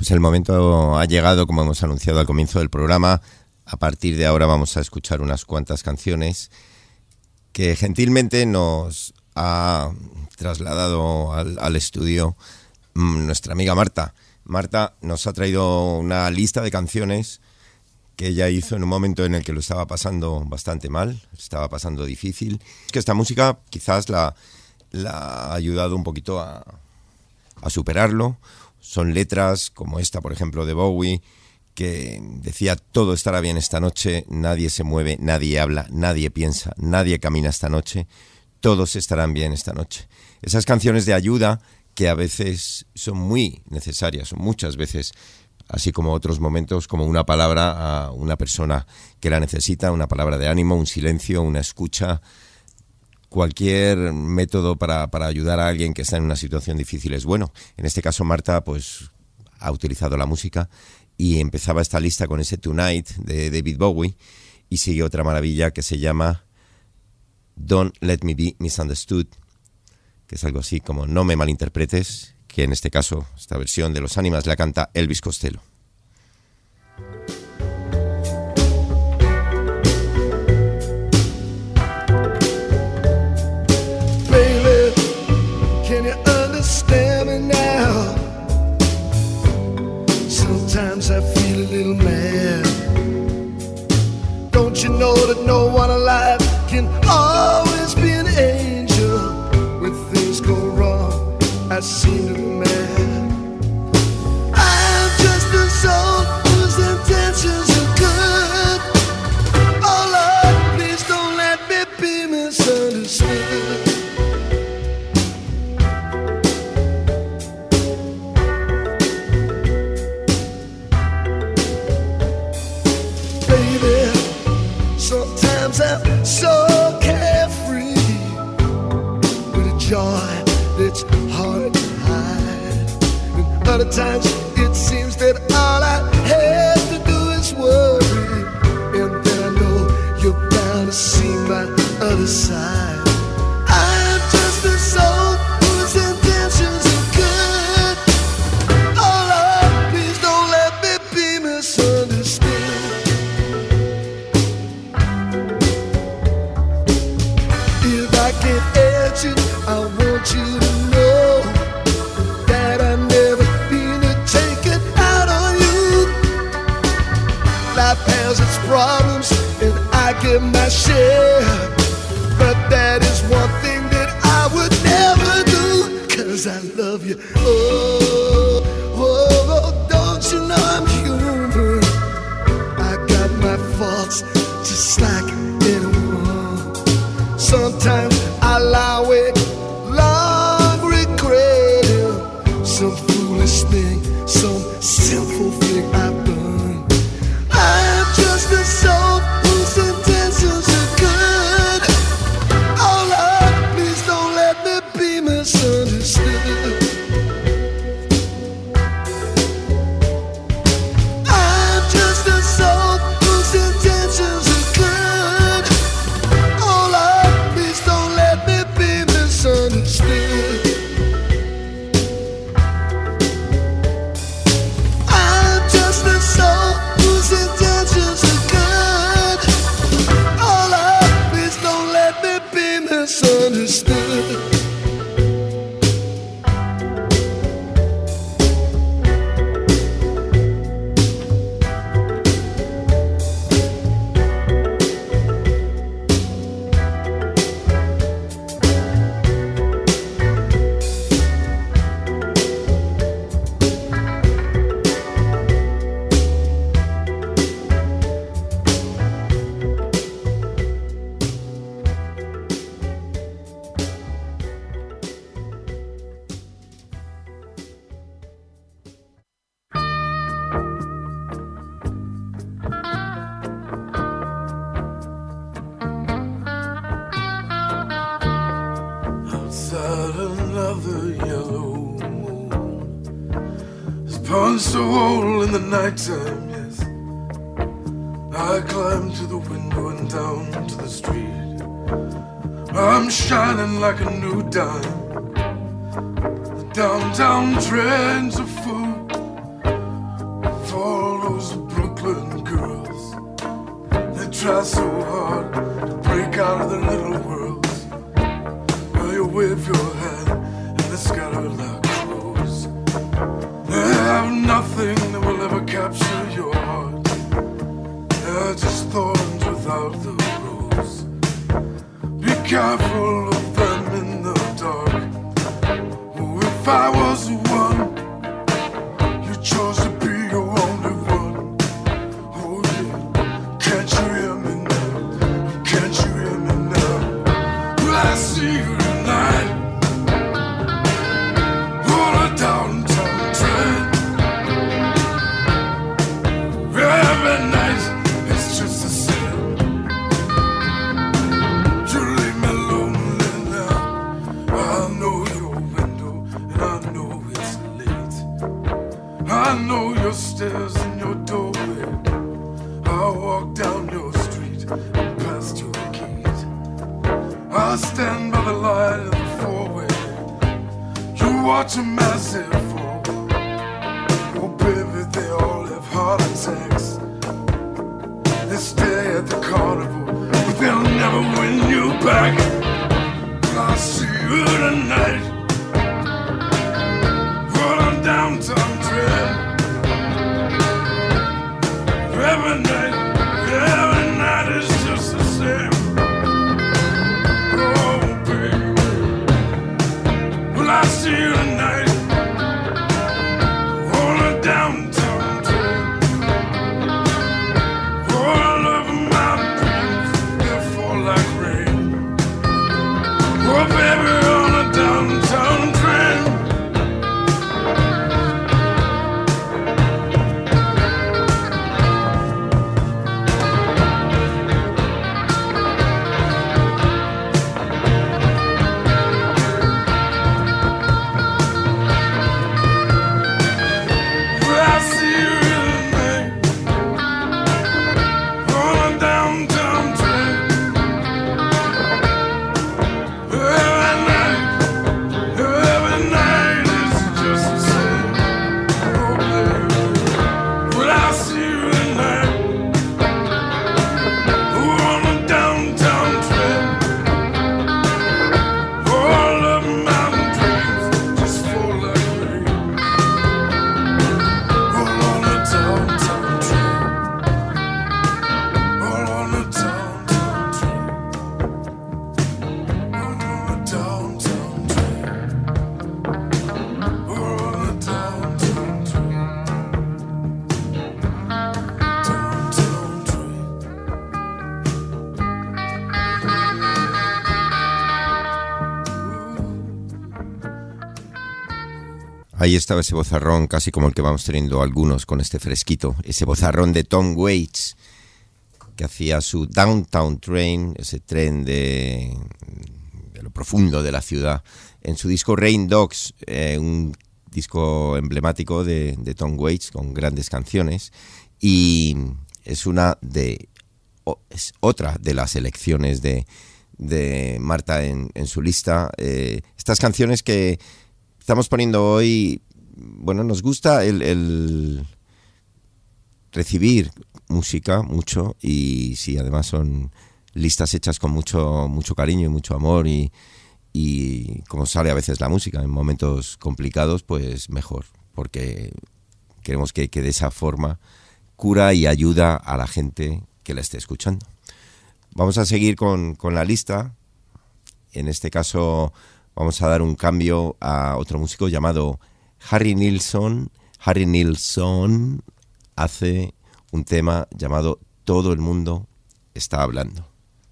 Pues el momento ha llegado, como hemos anunciado al comienzo del programa. A partir de ahora vamos a escuchar unas cuantas canciones que gentilmente nos ha trasladado al, al estudio mmm, nuestra amiga Marta. Marta nos ha traído una lista de canciones que ella hizo en un momento en el que lo estaba pasando bastante mal, estaba pasando difícil. Es que esta música quizás la, la ha ayudado un poquito a, a superarlo. Son letras como esta, por ejemplo, de Bowie, que decía: todo estará bien esta noche, nadie se mueve, nadie habla, nadie piensa, nadie camina esta noche, todos estarán bien esta noche. Esas canciones de ayuda que a veces son muy necesarias, son muchas veces, así como otros momentos, como una palabra a una persona que la necesita, una palabra de ánimo, un silencio, una escucha, cualquier método para, para ayudar a alguien que está en una situación difícil es bueno. En este caso Marta pues ha utilizado la música y empezaba esta lista con ese Tonight de David Bowie y sigue otra maravilla que se llama Don't Let Me Be Misunderstood, que es algo así como no me malinterpretes, que en este caso, esta versión de Los Ánimas la canta Elvis Costello. Baby, can you understand me now? Sometimes I feel a little mad. Don't you know that no one alive can always be an angel? When things go wrong, I seem to be mad. I'm just a soul whose intentions are good. Oh Lord, please don't let me be misunderstood. Sometimes I'm so carefree with a joy that's hard to hide. And other times it seems that all I have to do is worry. And then I know you're bound to see my other side. I'm just a soul whose intentions are good. Oh Lord, please don't let me be misunderstood. I can't edge it, I want you to know that I never mean to take it out on you. Life has its problems and I get my share, but that is one thing that I would never do, 'cause I love you. Oh, oh, oh, don't you know I'm human? I got my faults just like anyone. Sometimes I lie awake, long regretting some foolish thing, some sinful thing I've done. I'm just a soul whose intentions are good. Oh Lord, please don't let me be misunderstood. I'm just a soul whose intentions are good. Oh Lord, please don't let me be misunderstood. I'm just a soul whose intentions are good. Oh Lord, please don't let me be misunderstood. Outside another yellow moon has punched a hole in the nighttime, yes. I climbed to the window and down to the street. I'm shining like a new dime. The downtown trends are full. try so hard to break out of the little worlds where you wave your hand and they scatter like crows. They have nothing that will ever capture your heart. They're just thorns without the rose. Be careful of them in the dark. Oh, if I was the one you chose to be your only one. Oh yeah, can't you hear me now? Can't you hear me now? Will I see you tonight on a downtown train? Every night it's just the same. You leave me lonely now. I know your window and I know it's late. I know your stairs and your doorway. I walk down your street and past your gate. I stand by the light of the four-way. You watch them as they fall. Oh baby, they all have heart attacks. They stay at the carnival, but they'll never win you back. I'll see you tonight on a downtown train. Every night, every night is just the same. Oh baby, will I see you tonight on a downtown train? Oh, I love my dreams, they fall like rain. Oh baby, on a downtown train. Will I see you tonight on a downtown train? Every night, every night is just the same. Oh baby, will I see you tonight on a downtown train? All of my dreams just fall like rain. All on a downtown train. All on a downtown train. All on a downtown train. All on a downtown train. Downtown train. Ahí estaba ese bozarrón, casi como el que vamos teniendo algunos con este fresquito. Ese bozarrón de Tom Waits, que hacía su Downtown Train, ese tren de, de lo profundo de la ciudad, en su disco Rain Dogs, eh, un disco emblemático de, de Tom Waits con grandes canciones, y es una de o- es otra de las elecciones de, de Marta en, en su lista. Eh, estas canciones que estamos poniendo hoy, bueno, nos gusta el, el recibir música mucho, y sí, además son listas hechas con mucho mucho cariño y mucho amor, y, y como sale a veces la música en momentos complicados, pues mejor, porque queremos que, que de esa forma cura y ayuda a la gente que la esté escuchando. Vamos a seguir con, con la lista. En este caso vamos a dar un cambio a otro músico llamado Harry Nilsson. Harry Nilsson hace un tema llamado Todo el mundo está hablando.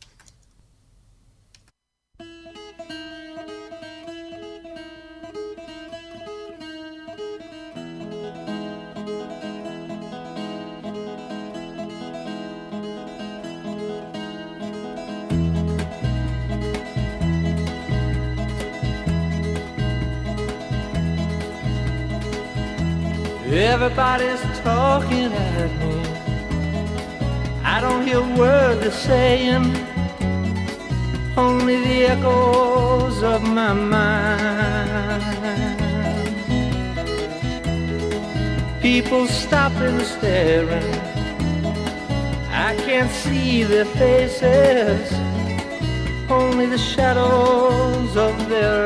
Everybody's talking at me. I don't hear a word they're saying, only the echoes of my mind. People stopping and staring I can't see their faces, only the shadows of their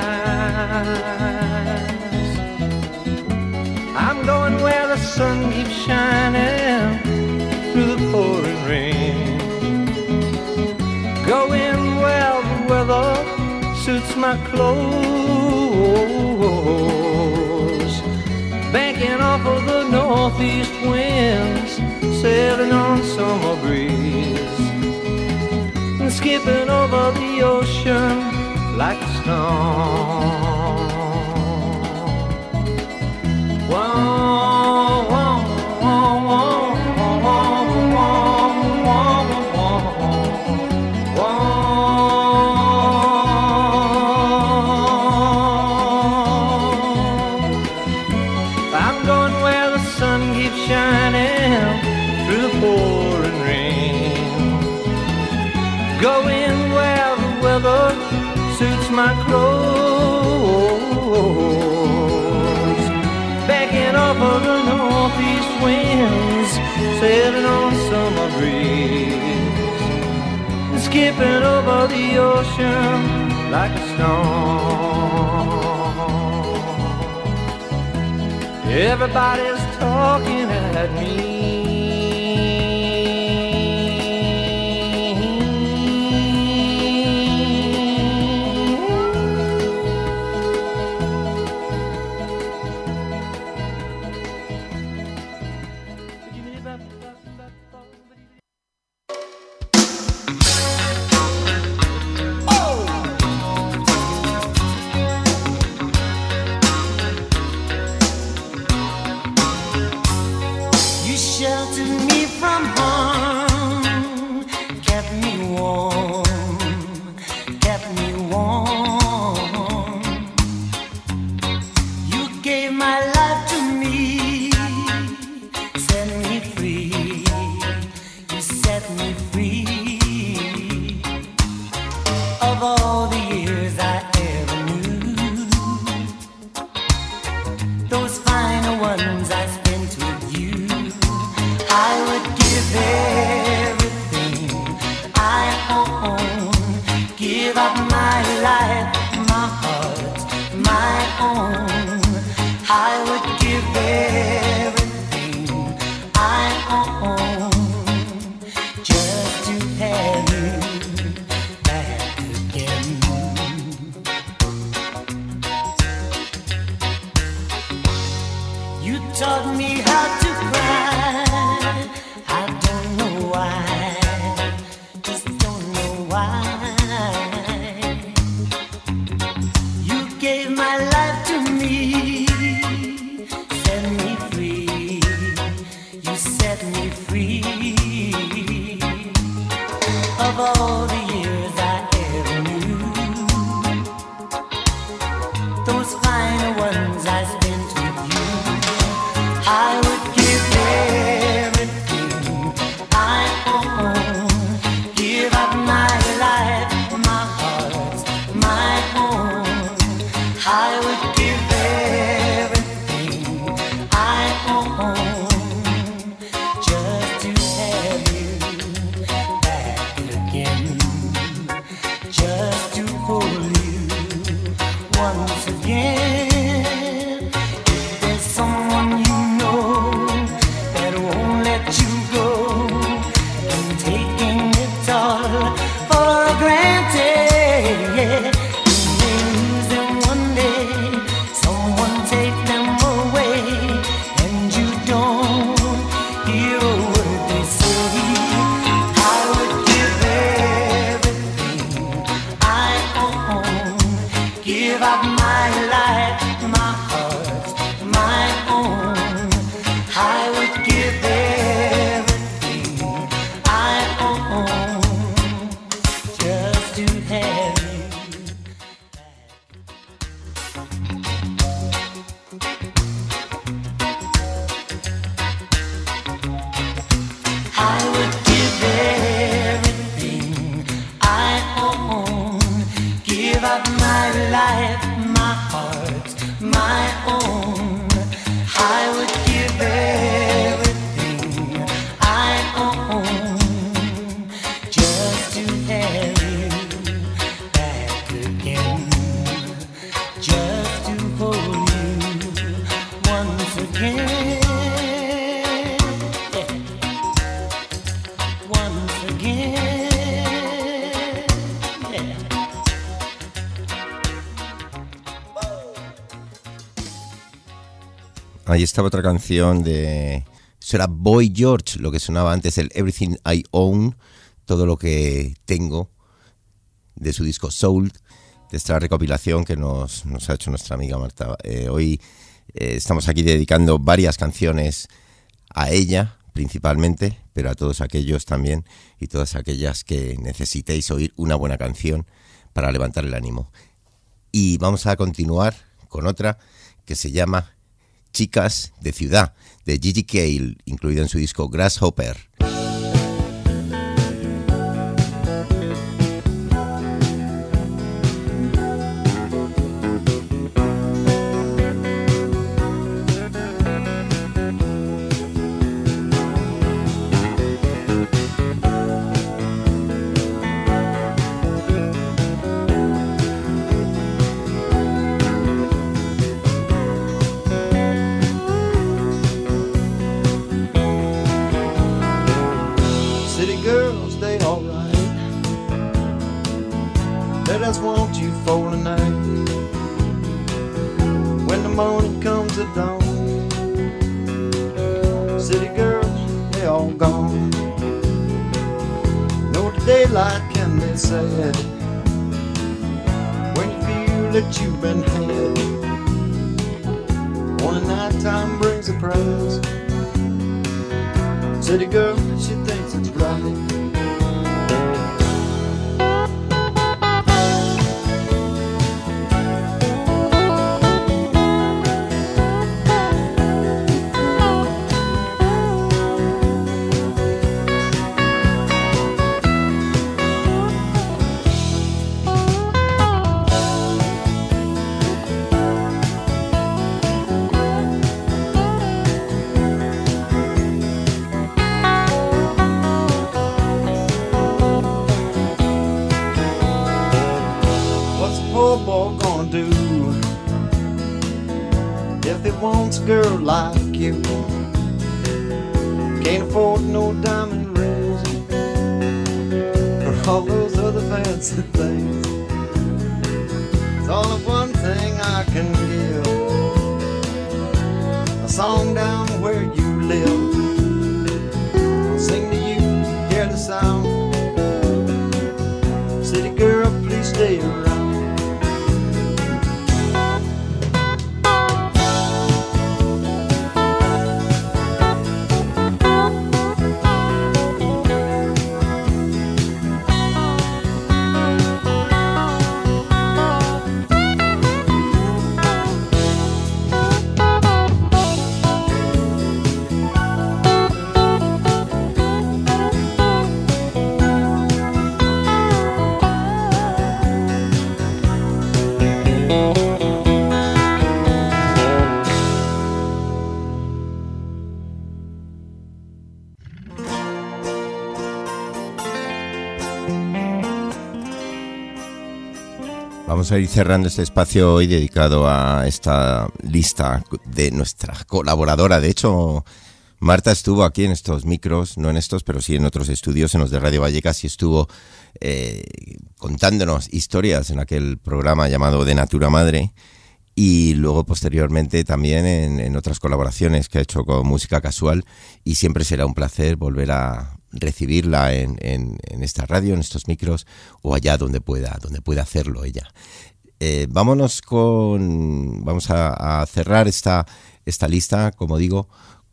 eyes. I'm going where the sun keeps shining through the pouring rain, going where the weather suits my clothes, banking off of the northeast winds, sailing on summer breeze, and skipping over the ocean like a stone. Whoa, whoa, whoa, whoa, whoa, whoa, whoa, whoa. I'm going where the sun keeps shining through the pouring rain, going where the weather suits my clothes, backing off of the northeast winds, sailing on summer breeze, and skipping over the ocean like a stone. Everybody's talking at me, give up my life, Ahí estaba otra canción de... Eso era Boy George, lo que sonaba antes, el Everything I Own, todo lo que tengo, de su disco Soul, de esta recopilación que nos, nos ha hecho nuestra amiga Marta. Eh, hoy eh, estamos aquí dedicando varias canciones a ella, principalmente, pero a todos aquellos también y todas aquellas que necesitéis oír una buena canción para levantar el ánimo. Y vamos a continuar con otra que se llama Chicas de Ciudad, de Gigi Cale, incluido en su disco Grasshopper. Vamos a ir cerrando este espacio hoy dedicado a esta lista de nuestra colaboradora. De hecho, Marta estuvo aquí en estos micros, no en estos, pero sí en otros estudios, en los de Radio Vallecas, y estuvo eh, contándonos historias en aquel programa llamado De Natura Madre, y luego posteriormente también en, en otras colaboraciones que ha hecho con Música Casual, y siempre será un placer volver a recibirla en, en, en esta radio, en estos micros, o allá donde pueda, donde pueda hacerlo ella. Eh, vámonos con, vamos a, a cerrar esta, esta lista, como digo,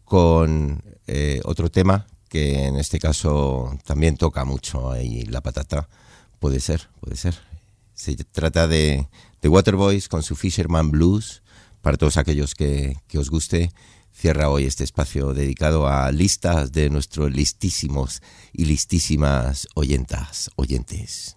con eh, otro tema que en este caso también toca mucho ahí la patata. Puede ser, puede ser. Se trata de, de Waterboys con su Fisherman Blues. Para todos aquellos que, que os guste, cierra hoy este espacio dedicado a listas de nuestros listísimos y listísimas oyentas, oyentes.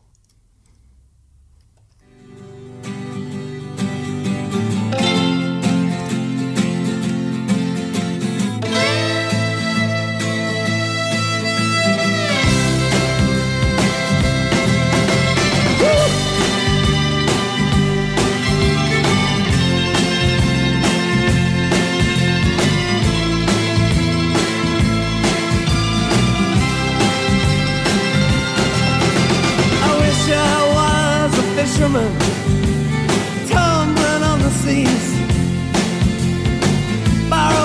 Fisherman tumbling on the seas, borrow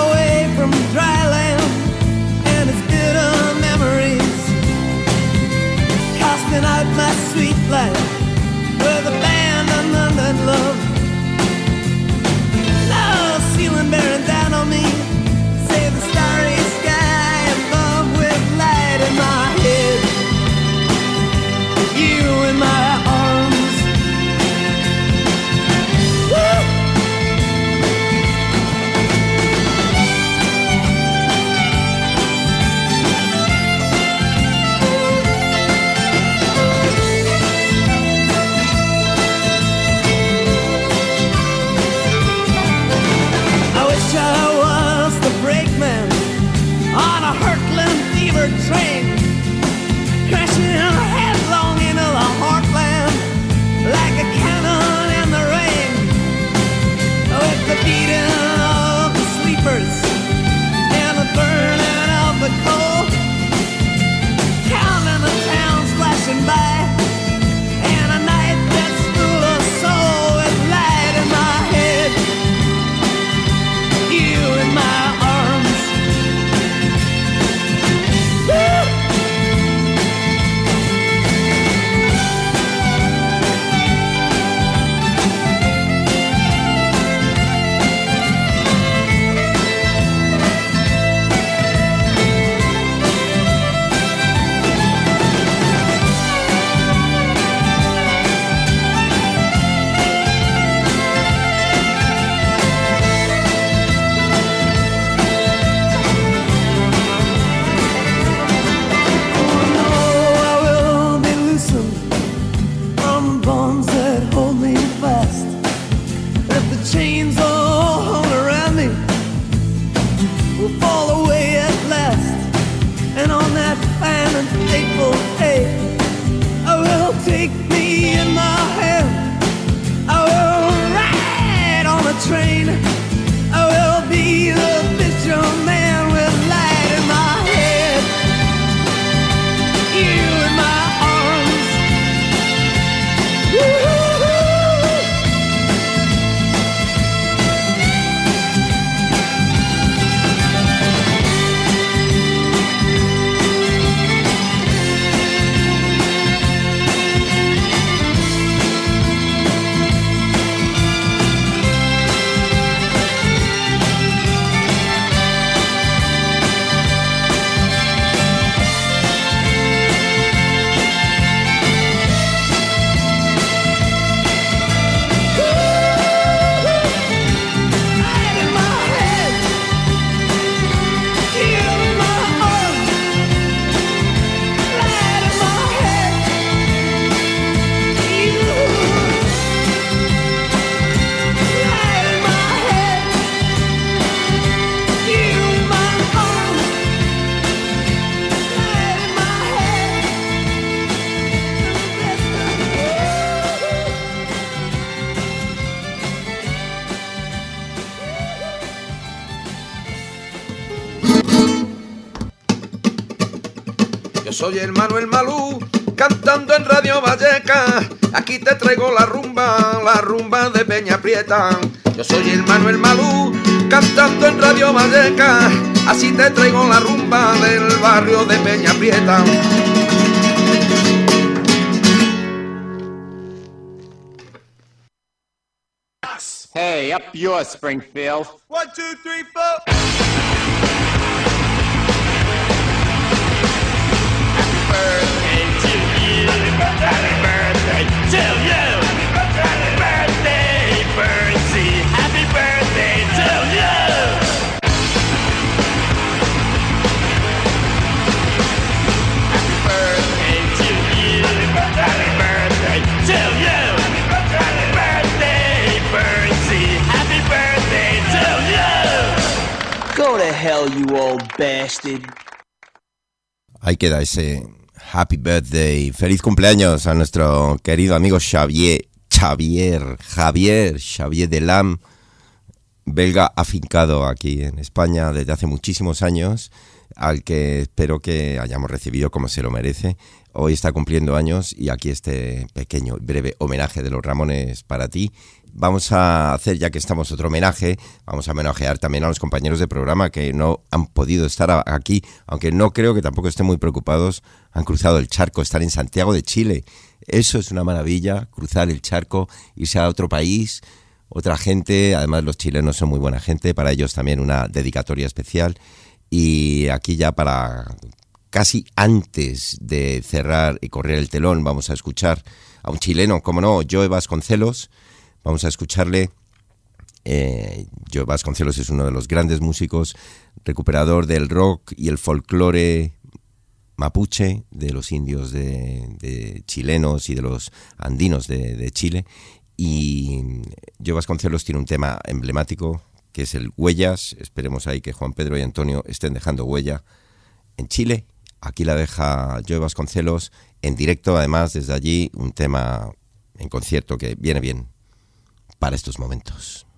strong bonds that hold me fast. If the chains all hold around me, we'll fall away at last. And on that fine and fateful day, I will take me in my hand. I will ride on a train. I will be the fisherman with light in my head, you in my arms. Woo-hoo-hoo. Soy el Manuel Malú, cantando en Radio Valleca. Aquí te traigo la rumba, la rumba de Peña Prieta. Yo soy el Manuel Malú, cantando en Radio Valleca. Así te traigo la rumba del barrio de Peña Prieta. Hey, up yours, Springfield. One, two, three, four. Birthday to you, happy birthday to you, happy birthday, Bernsey, happy birthday to you. Happy birthday to you, happy birthday to you, happy birthday, Bernsey, happy birthday to you. Go to hell, you old bastard. Ahí queda ese happy birthday, feliz cumpleaños a nuestro querido amigo Xavier, Xavier, Javier, Xavier Delam, belga afincado aquí en España desde hace muchísimos años, al que espero que hayamos recibido como se lo merece. Hoy está cumpliendo años y aquí este pequeño, breve homenaje de los Ramones para ti. Vamos a hacer, ya que estamos, otro homenaje. Vamos a homenajear también a los compañeros de programa que no han podido estar aquí, aunque no creo que tampoco estén muy preocupados. Han cruzado el charco, están en Santiago de Chile. Eso es una maravilla, cruzar el charco, irse a otro país, otra gente. Además, los chilenos son muy buena gente. Para ellos también una dedicatoria especial. Y aquí ya para casi antes de cerrar y correr el telón, vamos a escuchar a un chileno, como no, Joe Vasconcelos. Vamos a escucharle. Eh, Joe Vasconcelos es uno de los grandes músicos, recuperador del rock y el folclore mapuche, de los indios de, de chilenos y de los andinos de, de Chile. Y Joe Vasconcelos tiene un tema emblemático, que es el Huellas. Esperemos ahí que Juan Pedro y Antonio estén dejando huella en Chile. Aquí la deja Joe Vasconcelos en directo, además, desde allí, un tema en concierto que viene bien para estos momentos.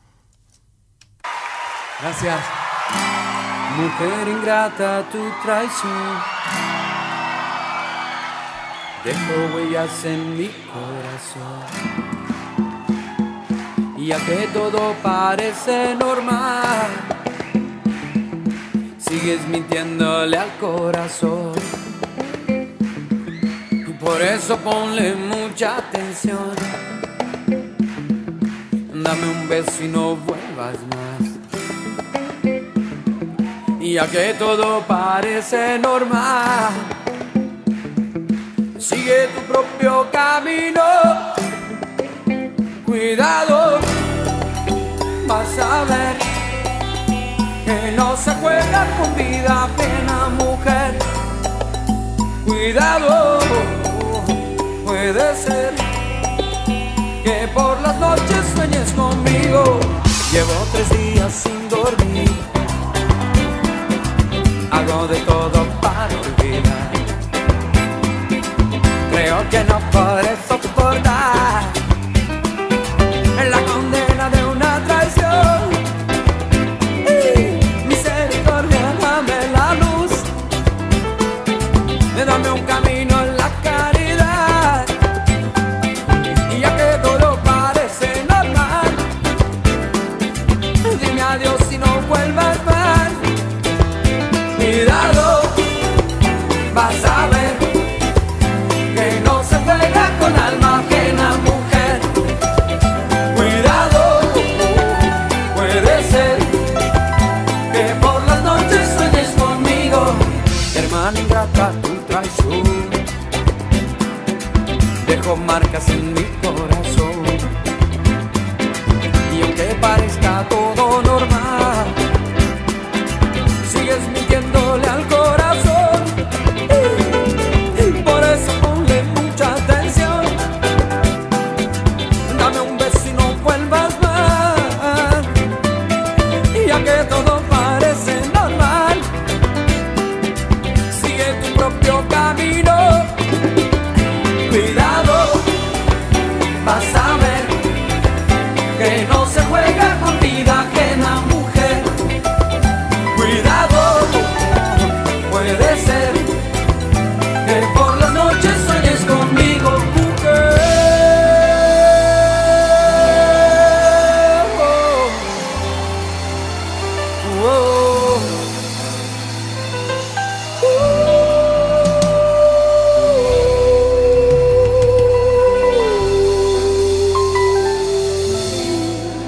Gracias. Mujer ingrata, tu traición dejó huellas en mi corazón. Y ya que todo parece normal, sigues mintiéndole al corazón. Y por eso ponle mucha atención. Dame un beso y no vuelvas más. Y ya que todo parece normal, sigue tu propio camino. Cuidado, vas a ver que no se juega con vida ajena, mujer. Cuidado, puede ser que por las noches sueñes conmigo. Llevo tres días sin dormir, hago de todo para olvidar. Creo que no podré soportar la condena de una traición. Y misericordia, dame la luz, dame un camino en la caridad. Y ya que todo parece normal, dime adiós y no vuelvas más. Cuidado, vas a ver que no se juega con alma ajena, mujer. Cuidado, puede ser que por las noches sueñes conmigo. Hermana ingrata, tu traición dejó marcas en mi corazón. Y aunque parezca todo normal, sigues mintiéndole al corazón. Por eso ponle mucha atención, dame un beso y no vuelvas más. Y ya que todo parece normal, sigue tu propio camino. Cuidado, vas a ver que no se juega con vida ajena, mujer. Cuidado, puede ser que por las noches sueñes conmigo, mujer. Oh, oh, oh.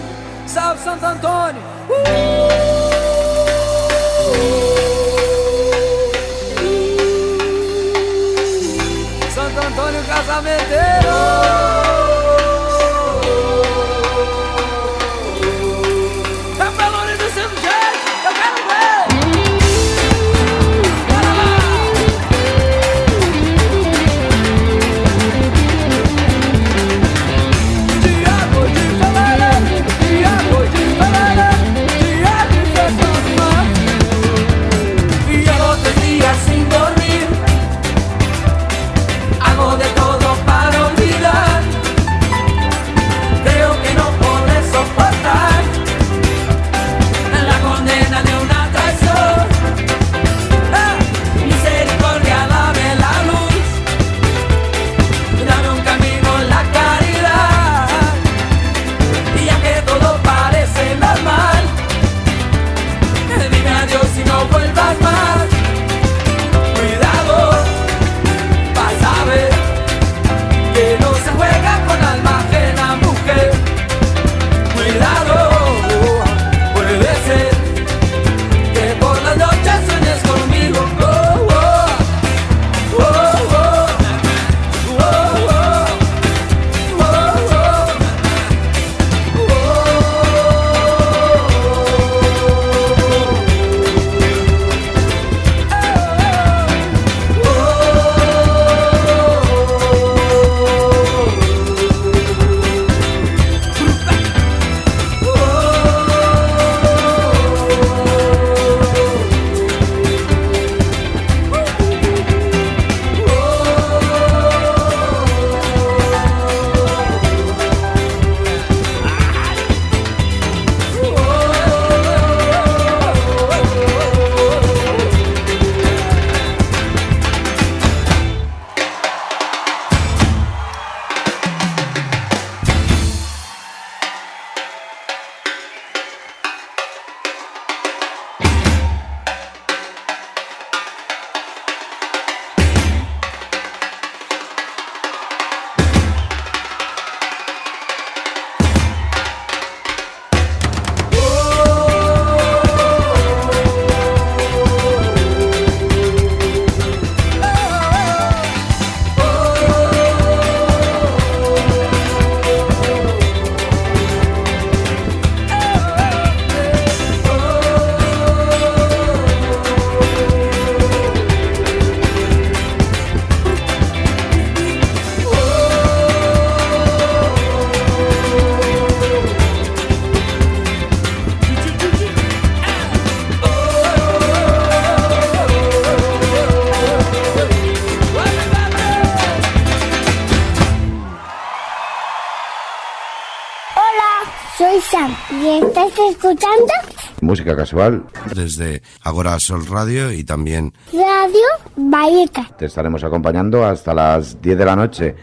soy Sam y estás escuchando Música Casual desde Agora Sol Radio y también Radio Vallecas. Te estaremos acompañando hasta las diez de la noche.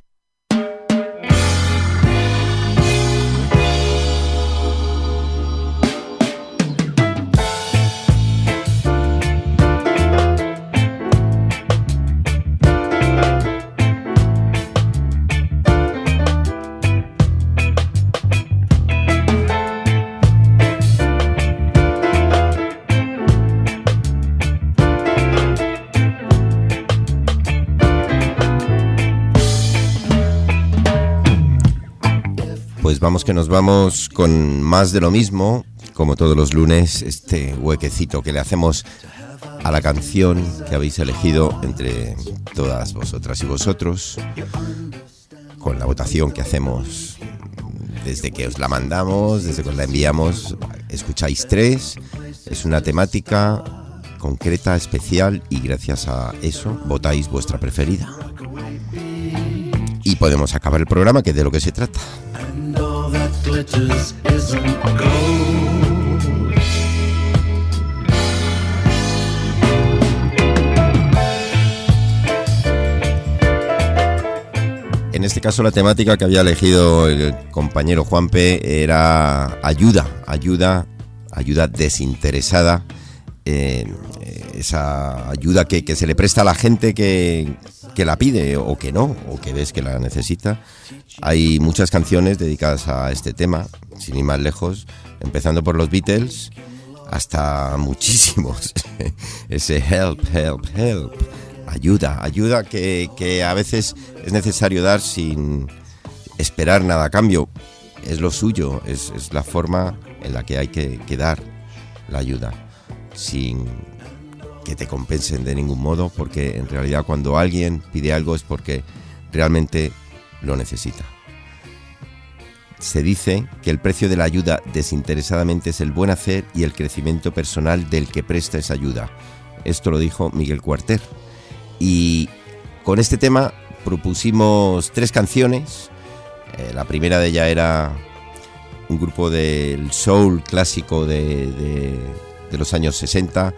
Pues vamos que nos vamos con más de lo mismo, como todos los lunes, este huequecito que le hacemos a la canción que habéis elegido entre todas vosotras y vosotros, con la votación que hacemos desde que os la mandamos, desde que os la enviamos. Escucháis tres, es una temática concreta, especial, y gracias a eso votáis vuestra preferida. Y podemos acabar el programa, que es de lo que se trata. En este caso la temática que había elegido el compañero Juanpe era ayuda, ayuda, ayuda desinteresada, eh, esa ayuda que, que se le presta a la gente que, que la pide o que no, o que ves que la necesita. Hay muchas canciones dedicadas a este tema, sin ir más lejos, empezando por los Beatles hasta muchísimos. Ese help, help, help. Ayuda, ayuda que, que a veces es necesario dar sin esperar nada a cambio. Es lo suyo, es, es la forma en la que hay que, que dar la ayuda, sin que te compensen de ningún modo, porque en realidad cuando alguien pide algo es porque realmente lo necesita. Se dice que el precio de la ayuda desinteresadamente es el buen hacer y el crecimiento personal del que presta esa ayuda. Esto lo dijo Miguel Cuarter. Y con este tema propusimos tres canciones. Eh, la primera de ellas era un grupo del soul clásico de, de, de los años sesenta,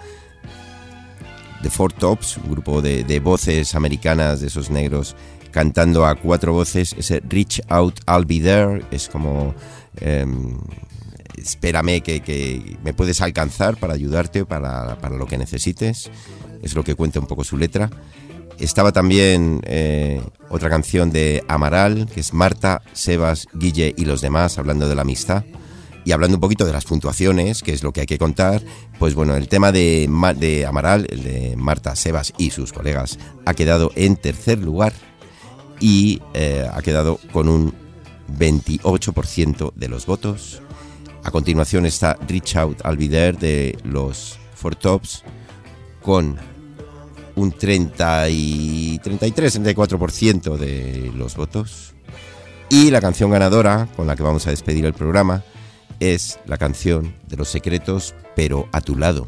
The Four Tops, un grupo de, de voces americanas, de esos negros, cantando a cuatro voces. Ese Reach Out, I'll Be There, es como eh, espérame que, que me puedes alcanzar para ayudarte, para, para lo que necesites. Es lo que cuenta un poco su letra. Estaba también eh, otra canción de Amaral, que es Marta, Sebas, Guille y los demás, hablando de la amistad. Y hablando un poquito de las puntuaciones, que es lo que hay que contar, pues bueno, el tema de, de Amaral, el de Marta, Sebas y sus colegas, ha quedado en tercer lugar y eh, ha quedado con un veintiocho por ciento de los votos. A continuación está Reach Out, I'll Be There de los Four Tops, con un treinta y treinta y tres, treinta y cuatro por ciento de los votos. Y la canción ganadora, con la que vamos a despedir el programa, es la canción de Los Secretos, pero a tu lado.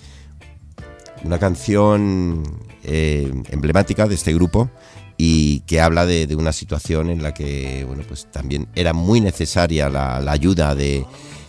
Una canción eh, emblemática de este grupo y que habla de, de una situación en la que, bueno, pues también era muy necesaria la, la ayuda de,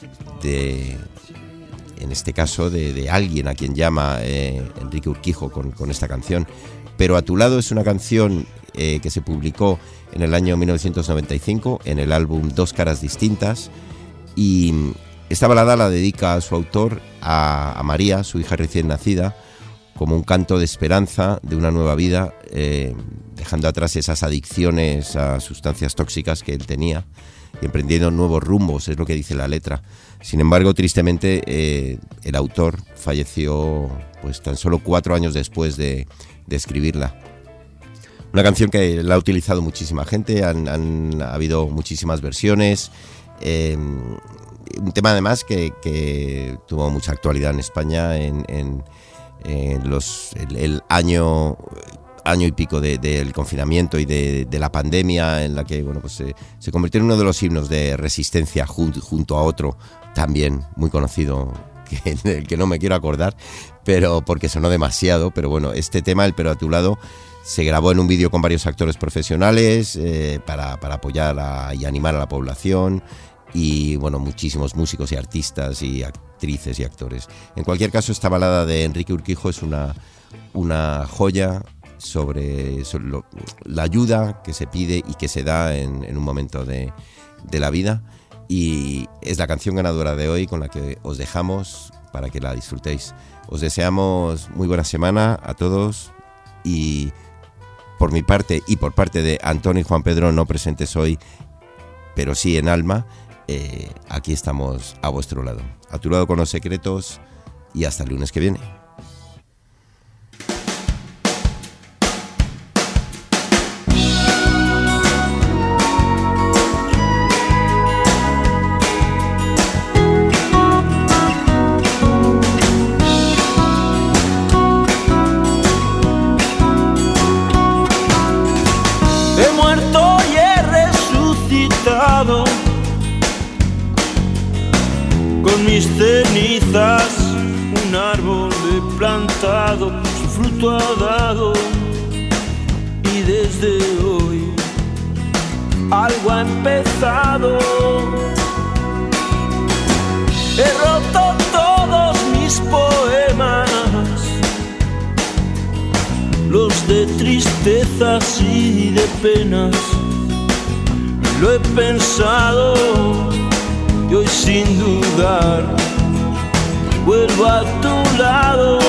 de en este caso de, de alguien a quien llama eh, Enrique Urquijo con, con esta canción. Pero a tu lado es una canción eh, que se publicó en el año mil novecientos noventa y cinco en el álbum Dos Caras Distintas, y esta balada la dedica a su autor a, a María, su hija recién nacida, como un canto de esperanza de una nueva vida, eh, dejando atrás esas adicciones a sustancias tóxicas que él tenía y emprendiendo nuevos rumbos, es lo que dice la letra. Sin embargo, tristemente, eh, el autor falleció pues tan solo cuatro años después de, de escribirla. Una canción que la ha utilizado muchísima gente, han, han ha habido muchísimas versiones, eh, un tema además que, que tuvo mucha actualidad en España en, en, en los, el, el año... año y pico del de, confinamiento y de, de la pandemia, en la que bueno pues se, se convirtió en uno de los himnos de resistencia junto, junto a otro también muy conocido, que, del que no me quiero acordar, pero porque sonó demasiado. Pero bueno, este tema, el Pero a tu lado, se grabó en un vídeo con varios actores profesionales eh, para, para apoyar a, y animar a la población, y bueno, muchísimos músicos y artistas y actrices y actores. En cualquier caso, esta balada de Enrique Urquijo es una, una joya sobre, sobre lo, la ayuda que se pide y que se da en, en un momento de, de la vida, y es la canción ganadora de hoy con la que os dejamos para que la disfrutéis. Os deseamos muy buena semana a todos, y por mi parte y por parte de Antonio y Juan Pedro, no presentes hoy, pero sí en alma, eh, aquí estamos a vuestro lado, a tu lado con los secretos, y hasta el lunes que viene. He muerto y he resucitado, con mis cenizas un árbol he plantado, su fruto ha dado, y desde hoy algo ha empezado. He roto todos mis poemas, los de tristezas y de penas. Lo he pensado y hoy sin dudar vuelvo a tu lado.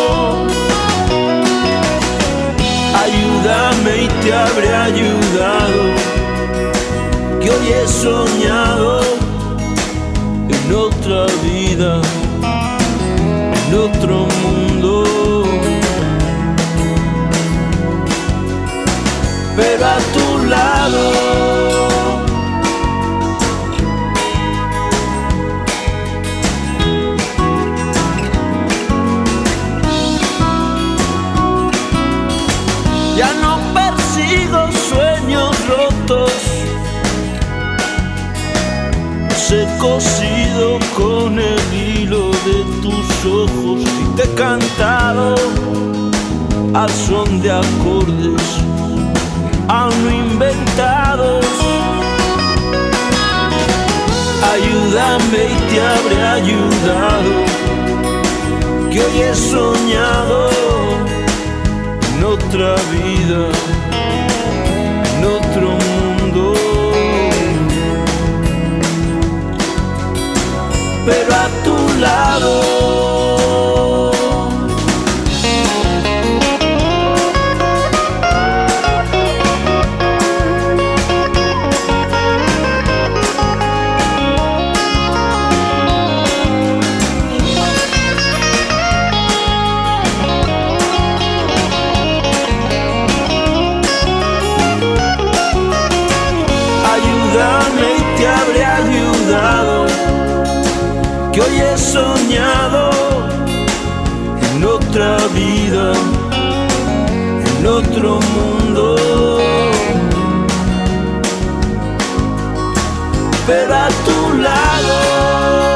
Ayúdame y te habré ayudado, que hoy he soñado en otra vida, en otro mundo. Pero a tu lado. Ya no persigo sueños rotos, los he cosido con el hilo de tus ojos y te he cantado al son de acordes aún no inventados. Ayúdame y te habré ayudado, que hoy he soñado en otra vida, en otro mundo. Pero a tu lado. Te habré ayudado, que hoy he soñado en otra vida, en otro mundo. Pero a tu lado.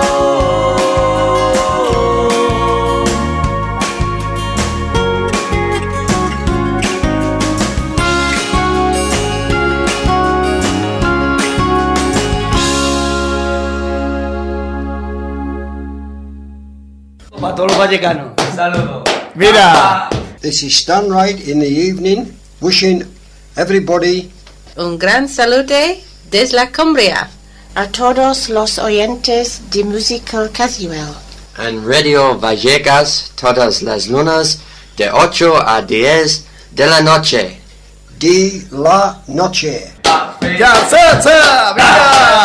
Para todos los vallecanos. Saludos. Mira. This is Stan Wright in the evening, wishing everybody un gran salute desde la Cumbria a todos los oyentes de Musical Casual. En Radio Vallecas todas las lunas de ocho a diez de la noche. De la noche. ¡Ya, se, se! ¡Mira!